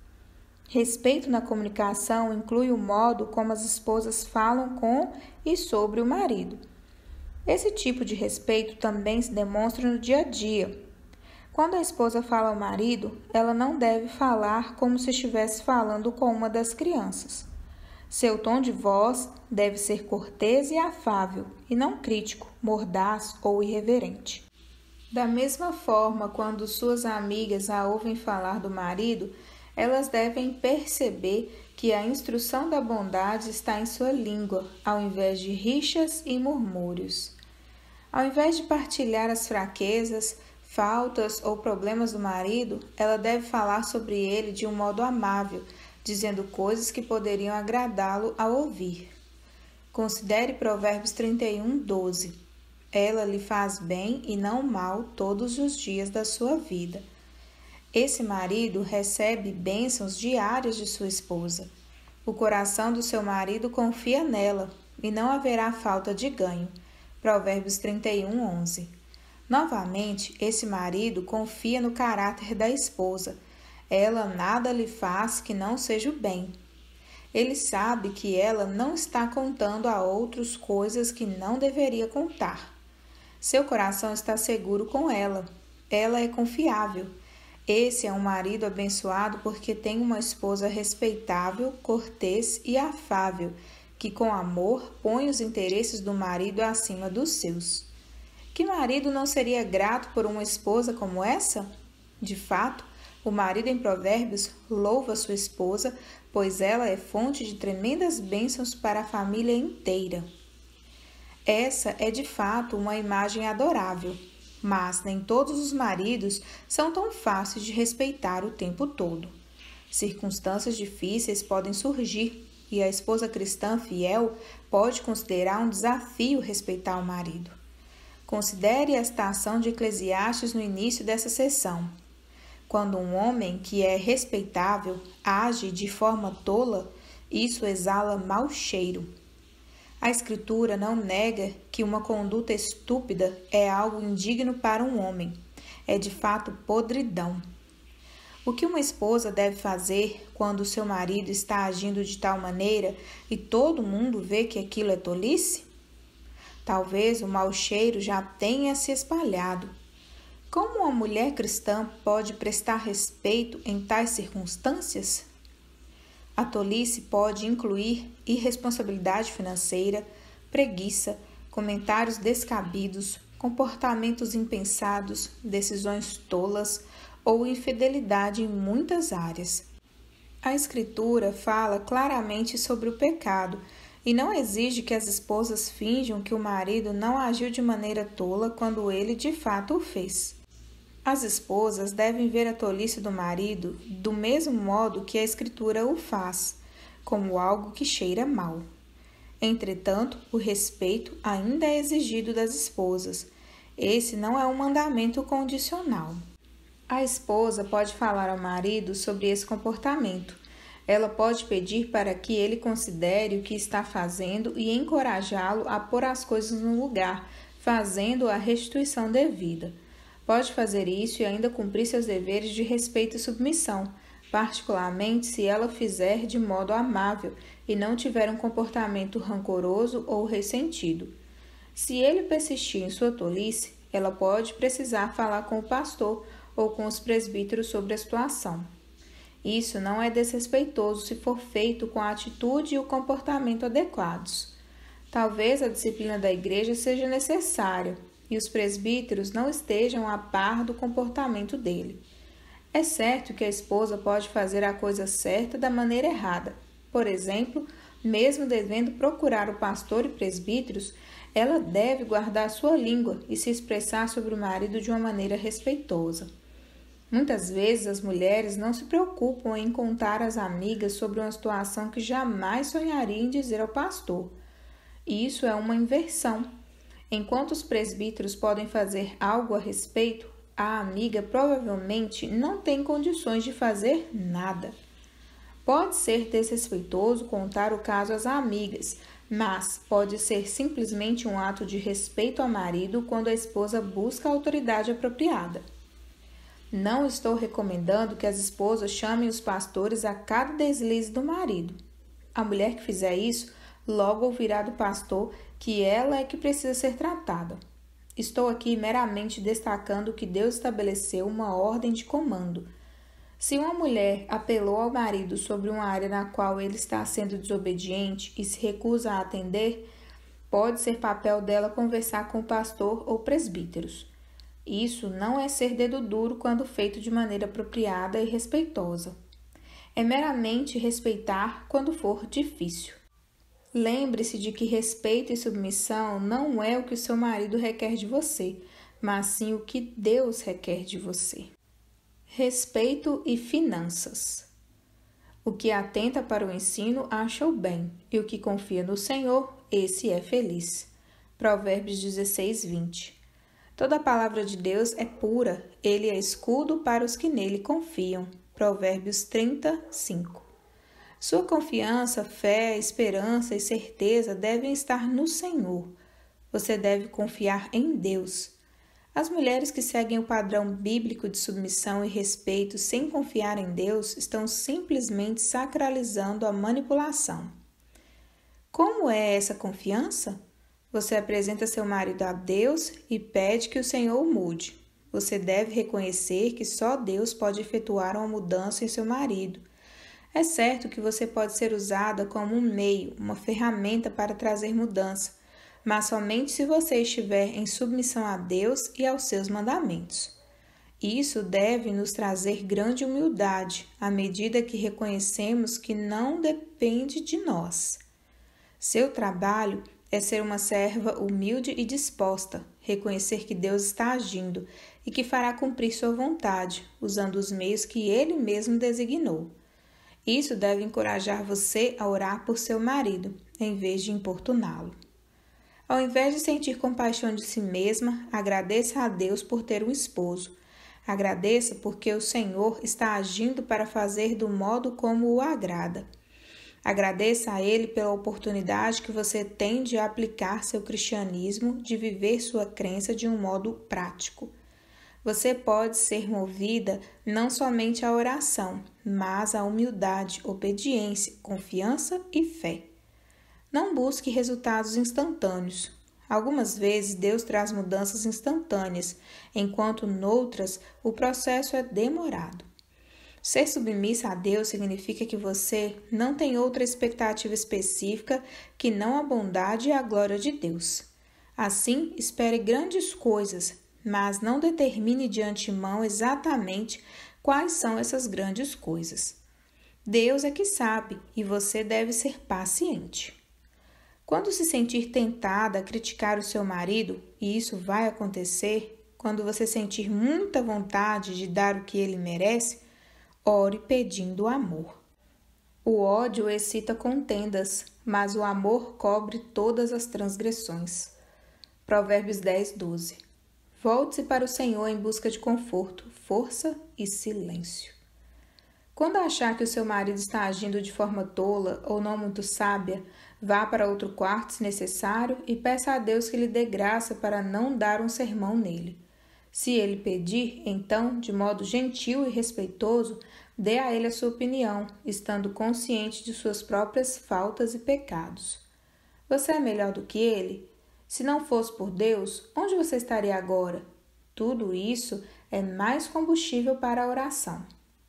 Respeito na comunicação inclui o modo como as esposas falam com e sobre o marido. Esse tipo de respeito também se demonstra no dia a dia. Quando a esposa fala ao marido, ela não deve falar como se estivesse falando com uma das crianças. Seu tom de voz deve ser cortês e afável, e não crítico, mordaz ou irreverente. Da mesma forma, quando suas amigas a ouvem falar do marido, elas devem perceber que a instrução da bondade está em sua língua, ao invés de rixas e murmúrios. Ao invés de partilhar as fraquezas, faltas ou problemas do marido, ela deve falar sobre ele de um modo amável, dizendo coisas que poderiam agradá-lo ao ouvir. Considere Provérbios trinta e um, doze. Ela lhe faz bem e não mal todos os dias da sua vida. Esse marido recebe bênçãos diárias de sua esposa. O coração do seu marido confia nela e não haverá falta de ganho. Provérbios trinta e um, onze. Novamente, esse marido confia no caráter da esposa. Ela nada lhe faz que não seja o bem. Ele sabe que ela não está contando a outros coisas que não deveria contar. Seu coração está seguro com ela. Ela é confiável. Esse é um marido abençoado porque tem uma esposa respeitável, cortês e afável, que com amor põe os interesses do marido acima dos seus. Que marido não seria grato por uma esposa como essa? De fato, o marido em Provérbios louva sua esposa, pois ela é fonte de tremendas bênçãos para a família inteira. Essa é de fato uma imagem adorável, mas nem todos os maridos são tão fáceis de respeitar o tempo todo. Circunstâncias difíceis podem surgir e a esposa cristã fiel pode considerar um desafio respeitar o marido. Considere a citação de Eclesiastes no início dessa sessão. Quando um homem que é respeitável age de forma tola, isso exala mau cheiro. A Escritura não nega que uma conduta estúpida é algo indigno para um homem. É de fato podridão. O que uma esposa deve fazer quando seu marido está agindo de tal maneira e todo mundo vê que aquilo é tolice? Talvez o mau cheiro já tenha se espalhado. Como uma mulher cristã pode prestar respeito em tais circunstâncias? A tolice pode incluir irresponsabilidade financeira, preguiça, comentários descabidos, comportamentos impensados, decisões tolas ou infidelidade em muitas áreas. A Escritura fala claramente sobre o pecado e não exige que as esposas finjam que o marido não agiu de maneira tola quando ele de fato o fez. As esposas devem ver a tolice do marido do mesmo modo que a Escritura o faz, como algo que cheira mal. Entretanto, o respeito ainda é exigido das esposas. Esse não é um mandamento condicional. A esposa pode falar ao marido sobre esse comportamento. Ela pode pedir para que ele considere o que está fazendo e encorajá-lo a pôr as coisas no lugar, fazendo a restituição devida. Pode fazer isso e ainda cumprir seus deveres de respeito e submissão, particularmente se ela fizer de modo amável e não tiver um comportamento rancoroso ou ressentido. Se ele persistir em sua tolice, ela pode precisar falar com o pastor ou com os presbíteros sobre a situação. Isso não é desrespeitoso se for feito com a atitude e o comportamento adequados. Talvez a disciplina da igreja seja necessária e os presbíteros não estejam a par do comportamento dele. É certo que a esposa pode fazer a coisa certa da maneira errada. Por exemplo, mesmo devendo procurar o pastor e presbíteros, ela deve guardar sua língua e se expressar sobre o marido de uma maneira respeitosa. Muitas vezes as mulheres não se preocupam em contar às amigas sobre uma situação que jamais sonharia em dizer ao pastor. Isso é uma inversão. Enquanto os presbíteros podem fazer algo a respeito, a amiga provavelmente não tem condições de fazer nada. Pode ser desrespeitoso contar o caso às amigas, mas pode ser simplesmente um ato de respeito ao marido quando a esposa busca a autoridade apropriada. Não estou recomendando que as esposas chamem os pastores a cada deslize do marido. A mulher que fizer isso logo ouvirá do pastor que ela é que precisa ser tratada. Estou aqui meramente destacando que Deus estabeleceu uma ordem de comando. Se uma mulher apelou ao marido sobre uma área na qual ele está sendo desobediente e se recusa a atender, pode ser papel dela conversar com o pastor ou presbíteros. Isso não é ser dedo duro quando feito de maneira apropriada e respeitosa. É meramente respeitar quando for difícil. Lembre-se de que respeito e submissão não é o que o seu marido requer de você, mas sim o que Deus requer de você. Respeito e finanças. O que atenta para o ensino acha o bem, e o que confia no Senhor, esse é feliz. Provérbios dezesseis, vinte. Toda a palavra de Deus é pura, ele é escudo para os que nele confiam. Provérbios trinta, cinco. Sua confiança, fé, esperança e certeza devem estar no Senhor. Você deve confiar em Deus. As mulheres que seguem o padrão bíblico de submissão e respeito sem confiar em Deus estão simplesmente sacralizando a manipulação. Como é essa confiança? Você apresenta seu marido a Deus e pede que o Senhor o mude. Você deve reconhecer que só Deus pode efetuar uma mudança em seu marido. É certo que você pode ser usada como um meio, uma ferramenta para trazer mudança, mas somente se você estiver em submissão a Deus e aos seus mandamentos. Isso deve nos trazer grande humildade, à medida que reconhecemos que não depende de nós. Seu trabalho é ser uma serva humilde e disposta, reconhecer que Deus está agindo e que fará cumprir sua vontade, usando os meios que Ele mesmo designou. Isso deve encorajar você a orar por seu marido, em vez de importuná-lo. Ao invés de sentir compaixão de si mesma, agradeça a Deus por ter um esposo. Agradeça porque o Senhor está agindo para fazer do modo como o agrada. Agradeça a Ele pela oportunidade que você tem de aplicar seu cristianismo, de viver sua crença de um modo prático. Você pode ser movida não somente à oração, mas à humildade, obediência, confiança e fé. Não busque resultados instantâneos. Algumas vezes Deus traz mudanças instantâneas, enquanto noutras o processo é demorado. Ser submissa a Deus significa que você não tem outra expectativa específica que não a bondade e a glória de Deus. Assim, espere grandes coisas, mas não determine de antemão exatamente quais são essas grandes coisas. Deus é que sabe e você deve ser paciente. Quando se sentir tentada a criticar o seu marido, e isso vai acontecer, quando você sentir muita vontade de dar o que ele merece, ore pedindo amor. O ódio excita contendas, mas o amor cobre todas as transgressões. Provérbios dez, doze. Volte-se para o Senhor em busca de conforto, força e silêncio. Quando achar que o seu marido está agindo de forma tola ou não muito sábia, vá para outro quarto se necessário e peça a Deus que lhe dê graça para não dar um sermão nele. Se ele pedir, então, de modo gentil e respeitoso, dê a ele a sua opinião, estando consciente de suas próprias faltas e pecados. Você é melhor do que ele? Se não fosse por Deus, onde você estaria agora? Tudo isso é mais combustível para a oração.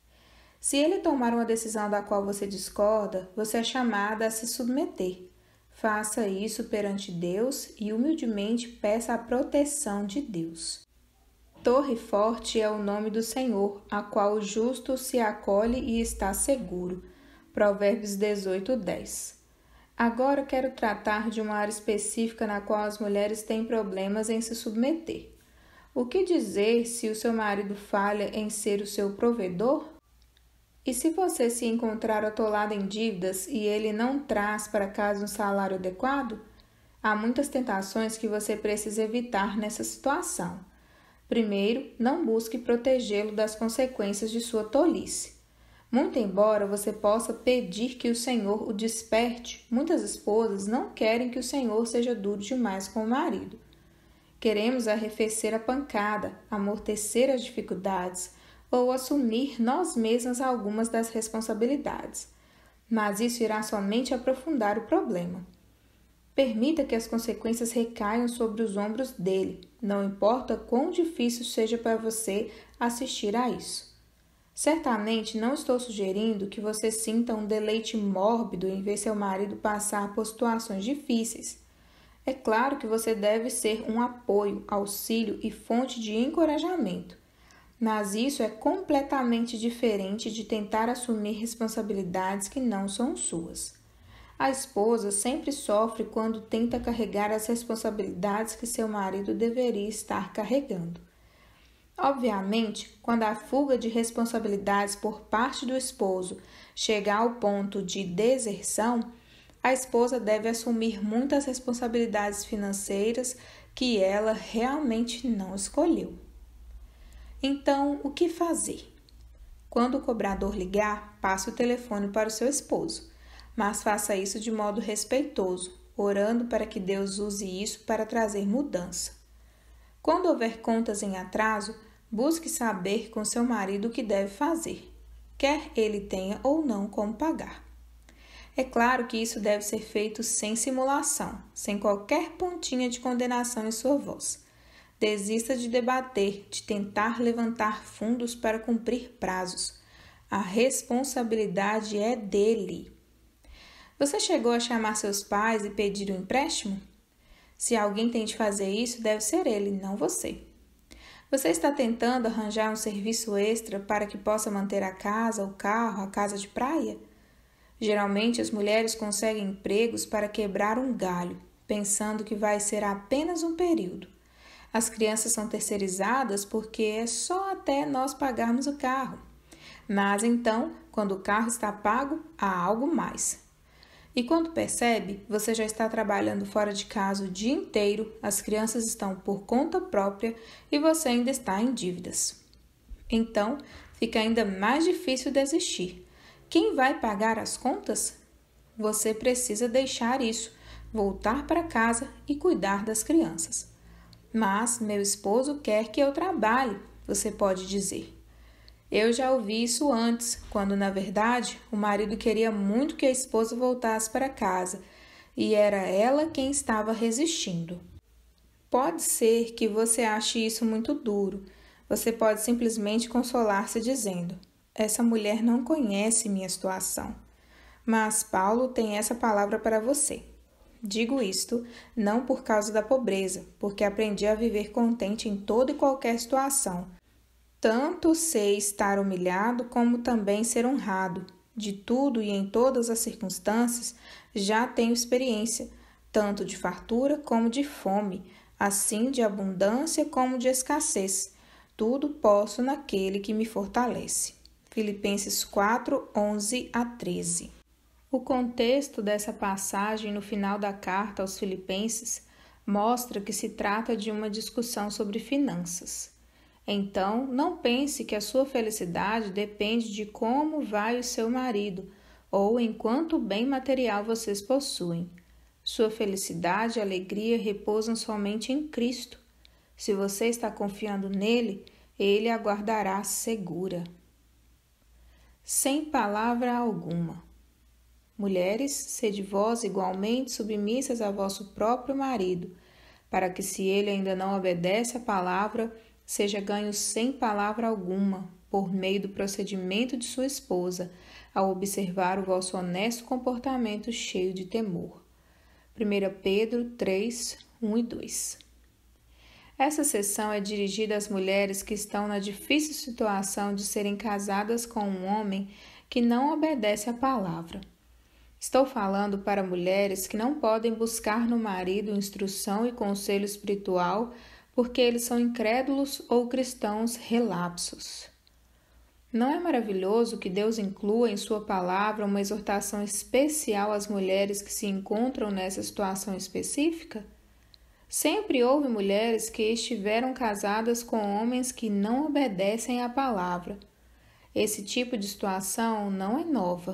Se ele tomar uma decisão da qual você discorda, você é chamada a se submeter. Faça isso perante Deus e humildemente peça a proteção de Deus. Torre forte é o nome do Senhor, a qual o justo se acolhe e está seguro. Provérbios dezoito, dez. Agora quero tratar de uma área específica na qual as mulheres têm problemas em se submeter. O que dizer se o seu marido falha em ser o seu provedor? E se você se encontrar atolado em dívidas e ele não traz para casa um salário adequado? Há muitas tentações que você precisa evitar nessa situação. Primeiro, não busque protegê-lo das consequências de sua tolice. Muito embora você possa pedir que o Senhor o desperte, muitas esposas não querem que o Senhor seja duro demais com o marido. Queremos arrefecer a pancada, amortecer as dificuldades, ou assumir nós mesmas algumas das responsabilidades, mas isso irá somente aprofundar o problema. Permita que as consequências recaiam sobre os ombros dele, não importa quão difícil seja para você assistir a isso. Certamente não estou sugerindo que você sinta um deleite mórbido em ver seu marido passar por situações difíceis. É claro que você deve ser um apoio, auxílio e fonte de encorajamento. Mas isso é completamente diferente de tentar assumir responsabilidades que não são suas. A esposa sempre sofre quando tenta carregar as responsabilidades que seu marido deveria estar carregando. Obviamente, quando a fuga de responsabilidades por parte do esposo chegar ao ponto de deserção, a esposa deve assumir muitas responsabilidades financeiras que ela realmente não escolheu. Então, o que fazer? Quando o cobrador ligar, passe o telefone para o seu esposo, mas faça isso de modo respeitoso, orando para que Deus use isso para trazer mudança. Quando houver contas em atraso, busque saber com seu marido o que deve fazer, quer ele tenha ou não como pagar. É claro que isso deve ser feito sem simulação, sem qualquer pontinha de condenação em sua voz. Desista de debater, de tentar levantar fundos para cumprir prazos. A responsabilidade é dele. Você chegou a chamar seus pais e pedir um empréstimo? Se alguém tem de fazer isso, deve ser ele, não você. Você está tentando arranjar um serviço extra para que possa manter a casa, o carro, a casa de praia? Geralmente as mulheres conseguem empregos para quebrar um galho, pensando que vai ser apenas um período. As crianças são terceirizadas porque é só até nós pagarmos o carro. Mas então, quando o carro está pago, há algo mais. E quando percebe, você já está trabalhando fora de casa o dia inteiro, as crianças estão por conta própria e você ainda está em dívidas. Então, fica ainda mais difícil desistir. Quem vai pagar as contas? Você precisa deixar isso, voltar para casa e cuidar das crianças. Mas meu esposo quer que eu trabalhe, você pode dizer. Eu já ouvi isso antes, quando na verdade o marido queria muito que a esposa voltasse para casa e era ela quem estava resistindo. Pode ser que você ache isso muito duro. Você pode simplesmente consolar-se dizendo: essa mulher não conhece minha situação. Mas Paulo tem essa palavra para você. Digo isto não por causa da pobreza, porque aprendi a viver contente em toda e qualquer situação. Tanto sei estar humilhado como também ser honrado. De tudo e em todas as circunstâncias já tenho experiência, tanto de fartura como de fome, assim de abundância como de escassez. Tudo posso naquele que me fortalece. Filipenses quatro, onze a treze. O contexto dessa passagem no final da carta aos Filipenses mostra que se trata de uma discussão sobre finanças. Então, não pense que a sua felicidade depende de como vai o seu marido ou em quanto bem material vocês possuem. Sua felicidade e alegria repousam somente em Cristo. Se você está confiando nele, ele a guardará segura. Sem palavra alguma. Mulheres, sede vós igualmente submissas a vosso próprio marido, para que, se ele ainda não obedece à palavra, seja ganho sem palavra alguma, por meio do procedimento de sua esposa, ao observar o vosso honesto comportamento cheio de temor. primeira Pedro três, um e dois. Essa sessão é dirigida às mulheres que estão na difícil situação de serem casadas com um homem que não obedece à palavra. Estou falando para mulheres que não podem buscar no marido instrução e conselho espiritual porque eles são incrédulos ou cristãos relapsos. Não é maravilhoso que Deus inclua em sua palavra uma exortação especial às mulheres que se encontram nessa situação específica? Sempre houve mulheres que estiveram casadas com homens que não obedecem à palavra. Esse tipo de situação não é nova.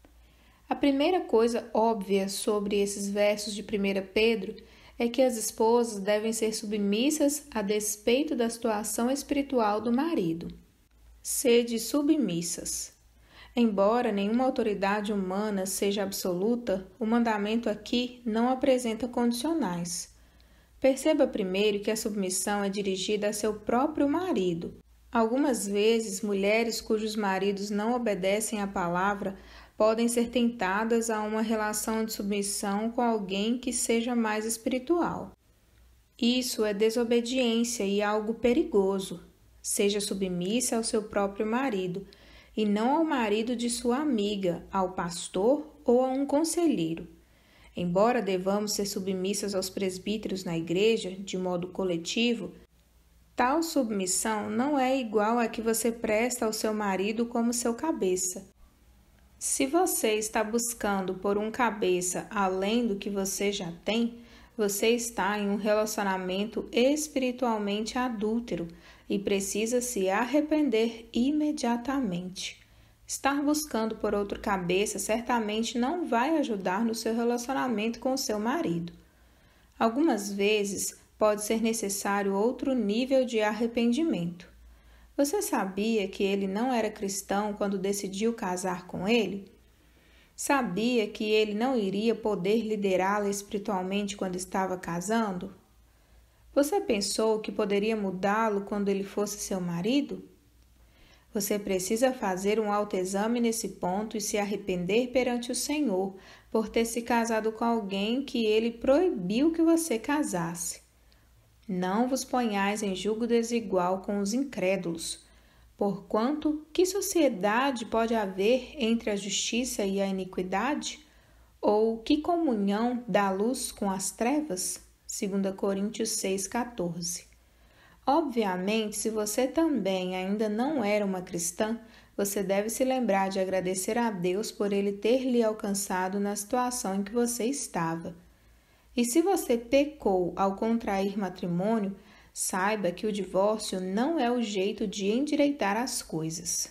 A primeira coisa óbvia sobre esses versos de primeira Pedro é que as esposas devem ser submissas a despeito da situação espiritual do marido. Sede submissas. Embora nenhuma autoridade humana seja absoluta, o mandamento aqui não apresenta condicionais. Perceba primeiro que a submissão é dirigida a seu próprio marido. Algumas vezes, mulheres cujos maridos não obedecem à palavra podem ser tentadas a uma relação de submissão com alguém que seja mais espiritual. Isso é desobediência e algo perigoso. Seja submissa ao seu próprio marido, e não ao marido de sua amiga, ao pastor ou a um conselheiro. Embora devamos ser submissas aos presbíteros na igreja, de modo coletivo, tal submissão não é igual à que você presta ao seu marido como seu cabeça. Se você está buscando por um cabeça além do que você já tem, você está em um relacionamento espiritualmente adúltero e precisa se arrepender imediatamente. Estar buscando por outro cabeça certamente não vai ajudar no seu relacionamento com o seu marido. Algumas vezes pode ser necessário outro nível de arrependimento. Você sabia que ele não era cristão quando decidiu casar com ele? Sabia que ele não iria poder liderá-la espiritualmente quando estava casando? Você pensou que poderia mudá-lo quando ele fosse seu marido? Você precisa fazer um autoexame nesse ponto e se arrepender perante o Senhor por ter se casado com alguém que ele proibiu que você casasse. Não vos ponhais em julgo desigual com os incrédulos, porquanto que sociedade pode haver entre a justiça e a iniquidade? Ou que comunhão da luz com as trevas? dois Coríntios seis, quatorze. Obviamente, se você também ainda não era uma cristã, você deve se lembrar de agradecer a Deus por Ele ter lhe alcançado na situação em que você estava. E se você pecou ao contrair matrimônio, saiba que o divórcio não é o jeito de endireitar as coisas.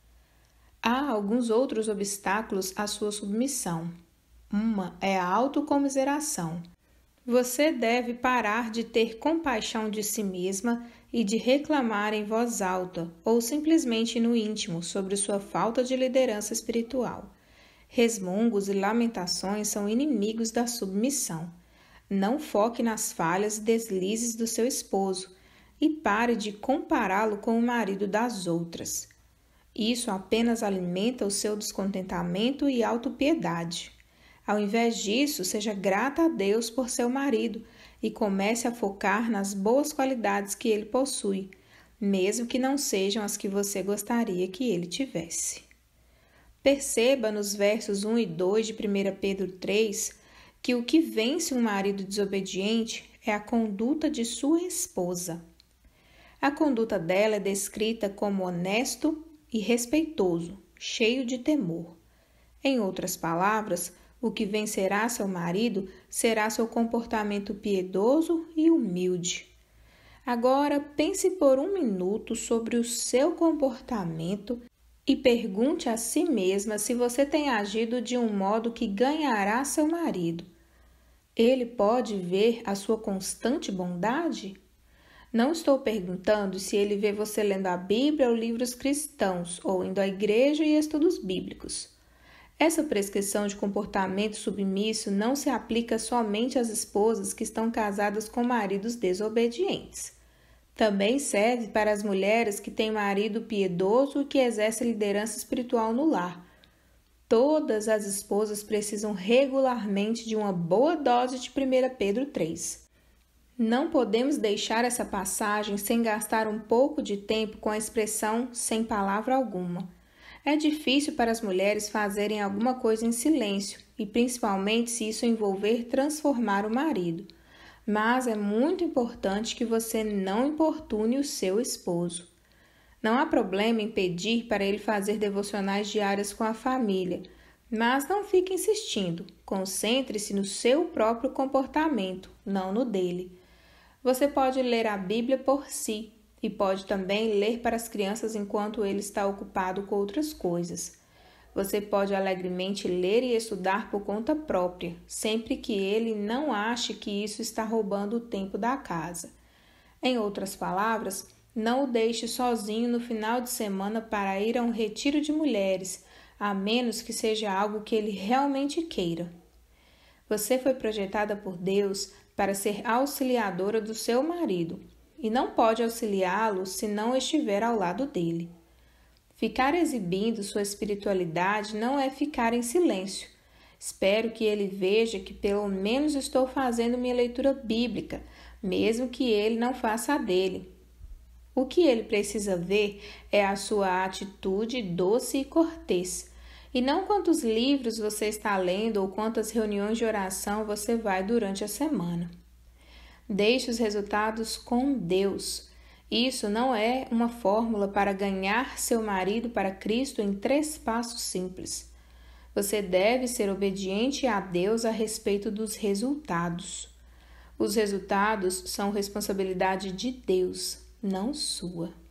Há alguns outros obstáculos à sua submissão. Uma é a autocomiseração. Você deve parar de ter compaixão de si mesma e de reclamar em voz alta ou simplesmente no íntimo sobre sua falta de liderança espiritual. Resmungos e lamentações são inimigos da submissão. Não foque nas falhas e deslizes do seu esposo e pare de compará-lo com o marido das outras. Isso apenas alimenta o seu descontentamento e autopiedade. Ao invés disso, seja grata a Deus por seu marido e comece a focar nas boas qualidades que ele possui, mesmo que não sejam as que você gostaria que ele tivesse. Perceba nos versos um e dois de primeira Pedro três que o que vence um marido desobediente é a conduta de sua esposa. A conduta dela é descrita como honesto e respeitoso, cheio de temor. Em outras palavras, o que vencerá seu marido será seu comportamento piedoso e humilde. Agora, pense por um minuto sobre o seu comportamento e pergunte a si mesma se você tem agido de um modo que ganhará seu marido. Ele pode ver a sua constante bondade? Não estou perguntando se ele vê você lendo a Bíblia ou livros cristãos, ou indo à igreja e estudos bíblicos. Essa prescrição de comportamento submisso não se aplica somente às esposas que estão casadas com maridos desobedientes. Também serve para as mulheres que têm marido piedoso e que exerce liderança espiritual no lar. Todas as esposas precisam regularmente de uma boa dose de primeira Pedro três. Não podemos deixar essa passagem sem gastar um pouco de tempo com a expressão sem palavra alguma. É difícil para as mulheres fazerem alguma coisa em silêncio, e principalmente se isso envolver transformar o marido. Mas é muito importante que você não importune o seu esposo. Não há problema em pedir para ele fazer devocionais diárias com a família, mas não fique insistindo. Concentre-se no seu próprio comportamento, não no dele. Você pode ler a Bíblia por si e pode também ler para as crianças enquanto ele está ocupado com outras coisas. Você pode alegremente ler e estudar por conta própria, sempre que ele não ache que isso está roubando o tempo da casa. Em outras palavras, não o deixe sozinho no final de semana para ir a um retiro de mulheres, a menos que seja algo que ele realmente queira. Você foi projetada por Deus para ser auxiliadora do seu marido e não pode auxiliá-lo se não estiver ao lado dele. Ficar exibindo sua espiritualidade não é ficar em silêncio. Espero que ele veja que pelo menos estou fazendo minha leitura bíblica, mesmo que ele não faça a dele. O que ele precisa ver é a sua atitude doce e cortês, e não quantos livros você está lendo ou quantas reuniões de oração você vai durante a semana. Deixe os resultados com Deus. Isso não é uma fórmula para ganhar seu marido para Cristo em três passos simples. Você deve ser obediente a Deus a respeito dos resultados. Os resultados são responsabilidade de Deus, não sua.